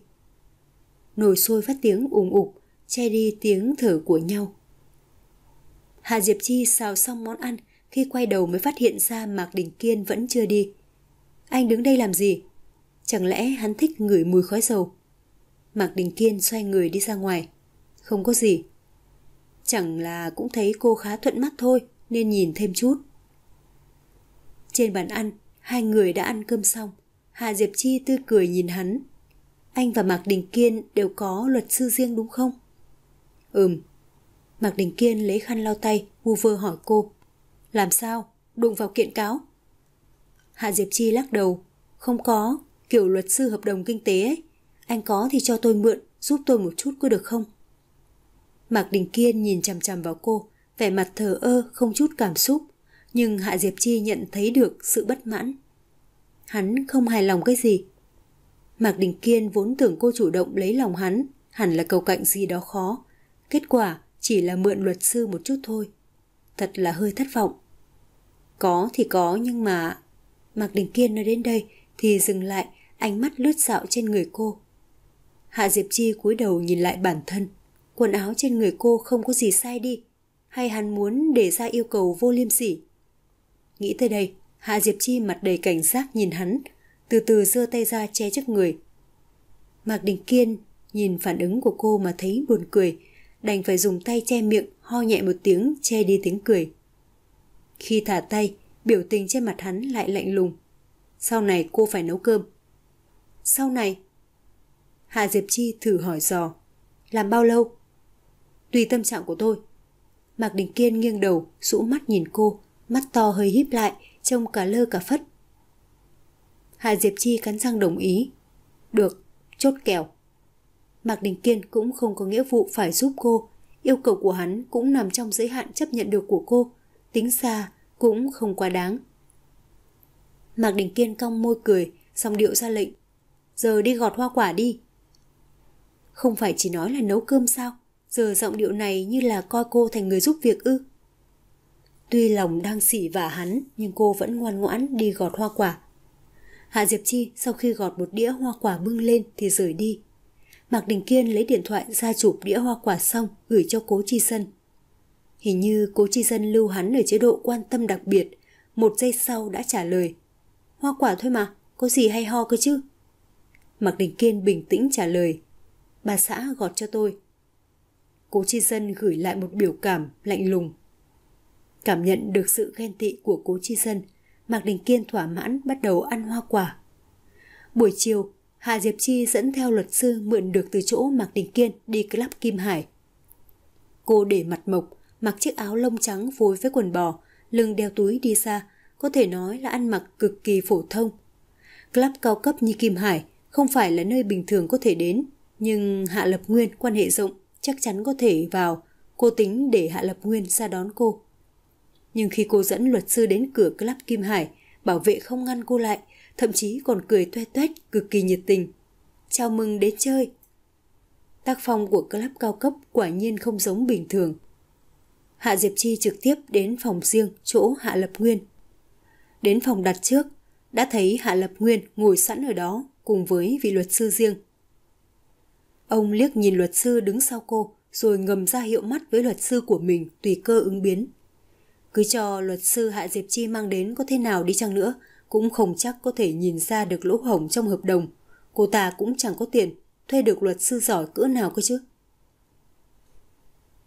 Nồi sôi phát tiếng ùm ụp, che đi tiếng thở của nhau. Hạ Diệp Chi xào xong món ăn, khi quay đầu mới phát hiện ra Mạc Đình Kiên vẫn chưa đi. Anh đứng đây làm gì? Chẳng lẽ hắn thích ngửi mùi khói dầu? Mạc Đình Kiên xoay người đi ra ngoài. Không có gì. Chẳng là cũng thấy cô khá thuận mắt thôi, nên nhìn thêm chút. Trên bàn ăn, hai người đã ăn cơm xong. Hạ Diệp Chi tươi cười nhìn hắn. Anh và Mạc Đình Kiên đều có luật sư riêng đúng không? Ừm. Mạc Đình Kiên lấy khăn lau tay, vu vơ hỏi cô. Làm sao? Đụng vào kiện cáo? Hạ Diệp Chi lắc đầu. Không có, kiểu luật sư hợp đồng kinh tế ấy. Anh có thì cho tôi mượn, giúp tôi một chút có được không? Mạc Đình Kiên nhìn chằm chằm vào cô, vẻ mặt thờ ơ không chút cảm xúc. Nhưng Hạ Diệp Chi nhận thấy được sự bất mãn. Hắn không hài lòng cái gì? Mạc Đình Kiên vốn tưởng cô chủ động lấy lòng hắn, hẳn là cầu cạnh gì đó khó. Kết quả chỉ là mượn luật sư một chút thôi. Thật là hơi thất vọng. Có thì có nhưng mà... Mạc Đình Kiên nói đến đây thì dừng lại, ánh mắt lướt dạo trên người cô. Hạ Diệp Chi cúi đầu nhìn lại bản thân. Quần áo trên người cô không có gì sai đi. Hay hắn muốn để ra yêu cầu vô liêm sỉ? Nghĩ tới đây, Hạ Diệp Chi mặt đầy cảnh giác nhìn hắn, từ từ giơ tay ra che trước người. Mạc Đình Kiên nhìn phản ứng của cô mà thấy buồn cười, đành phải dùng tay che miệng, ho nhẹ một tiếng che đi tiếng cười. Khi thả tay, biểu tình trên mặt hắn lại lạnh lùng. Sau này cô phải nấu cơm. Sau này? Hạ Diệp Chi thử hỏi dò. Làm bao lâu? Tùy tâm trạng của tôi. Mạc Đình Kiên nghiêng đầu, rũ mắt nhìn cô, mắt to hơi híp lại, trông cả lơ cả phất. Hạ Diệp Chi cắn răng đồng ý. Được, chốt kèo. Mạc Đình Kiên cũng không có nghĩa vụ phải giúp cô. Yêu cầu của hắn cũng nằm trong giới hạn chấp nhận được của cô. Tính ra cũng không quá đáng. Mạc Đình Kiên cong môi cười, xong điệu ra lệnh. Giờ đi gọt hoa quả đi. Không phải chỉ nói là nấu cơm sao? Giờ giọng điệu này như là coi cô thành người giúp việc ư? Tuy lòng đang xỉ vả hắn, nhưng cô vẫn ngoan ngoãn đi gọt hoa quả. Hạ Diệp Chi sau khi gọt một đĩa hoa quả bưng lên thì rời đi. Mạc Đình Kiên lấy điện thoại ra chụp đĩa hoa quả xong gửi cho Cố Chi Sân. Hình như Cố Chi Sân lưu hắn ở chế độ quan tâm đặc biệt, một giây sau đã trả lời. Hoa quả thôi mà, có gì hay ho cơ chứ? Mạc Đình Kiên bình tĩnh trả lời. Bà xã gọt cho tôi. Cố Chi Sân gửi lại một biểu cảm lạnh lùng. Cảm nhận được sự ghen tị của Cố Chi Sân, Mạc Đình Kiên thỏa mãn bắt đầu ăn hoa quả. Buổi chiều, Hạ Diệp Chi dẫn theo luật sư mượn được từ chỗ Mạc Đình Kiên đi club Kim Hải. Cô để mặt mộc, mặc chiếc áo lông trắng phối với quần bò, lưng đeo túi đi xa, có thể nói là ăn mặc cực kỳ phổ thông. Club cao cấp như Kim Hải không phải là nơi bình thường có thể đến, nhưng Hạ Lập Nguyên quan hệ rộng, chắc chắn có thể vào. Cô tính để Hạ Lập Nguyên ra đón cô. Nhưng khi cô dẫn luật sư đến cửa club Kim Hải, bảo vệ không ngăn cô lại, thậm chí còn cười toe toét cực kỳ nhiệt tình. Chào mừng đến chơi. Tác phong của club cao cấp quả nhiên không giống bình thường. Hạ Diệp Chi trực tiếp đến phòng riêng chỗ Hạ Lập Nguyên. Đến phòng đặt trước, đã thấy Hạ Lập Nguyên ngồi sẵn ở đó cùng với vị luật sư riêng. Ông liếc nhìn luật sư đứng sau cô, rồi ngầm ra hiệu mắt với luật sư của mình tùy cơ ứng biến. Cứ cho luật sư Hạ Diệp Chi mang đến có thế nào đi chăng nữa, cũng không chắc có thể nhìn ra được lỗ hổng trong hợp đồng. Cô ta cũng chẳng có tiền, thuê được luật sư giỏi cỡ nào cơ chứ.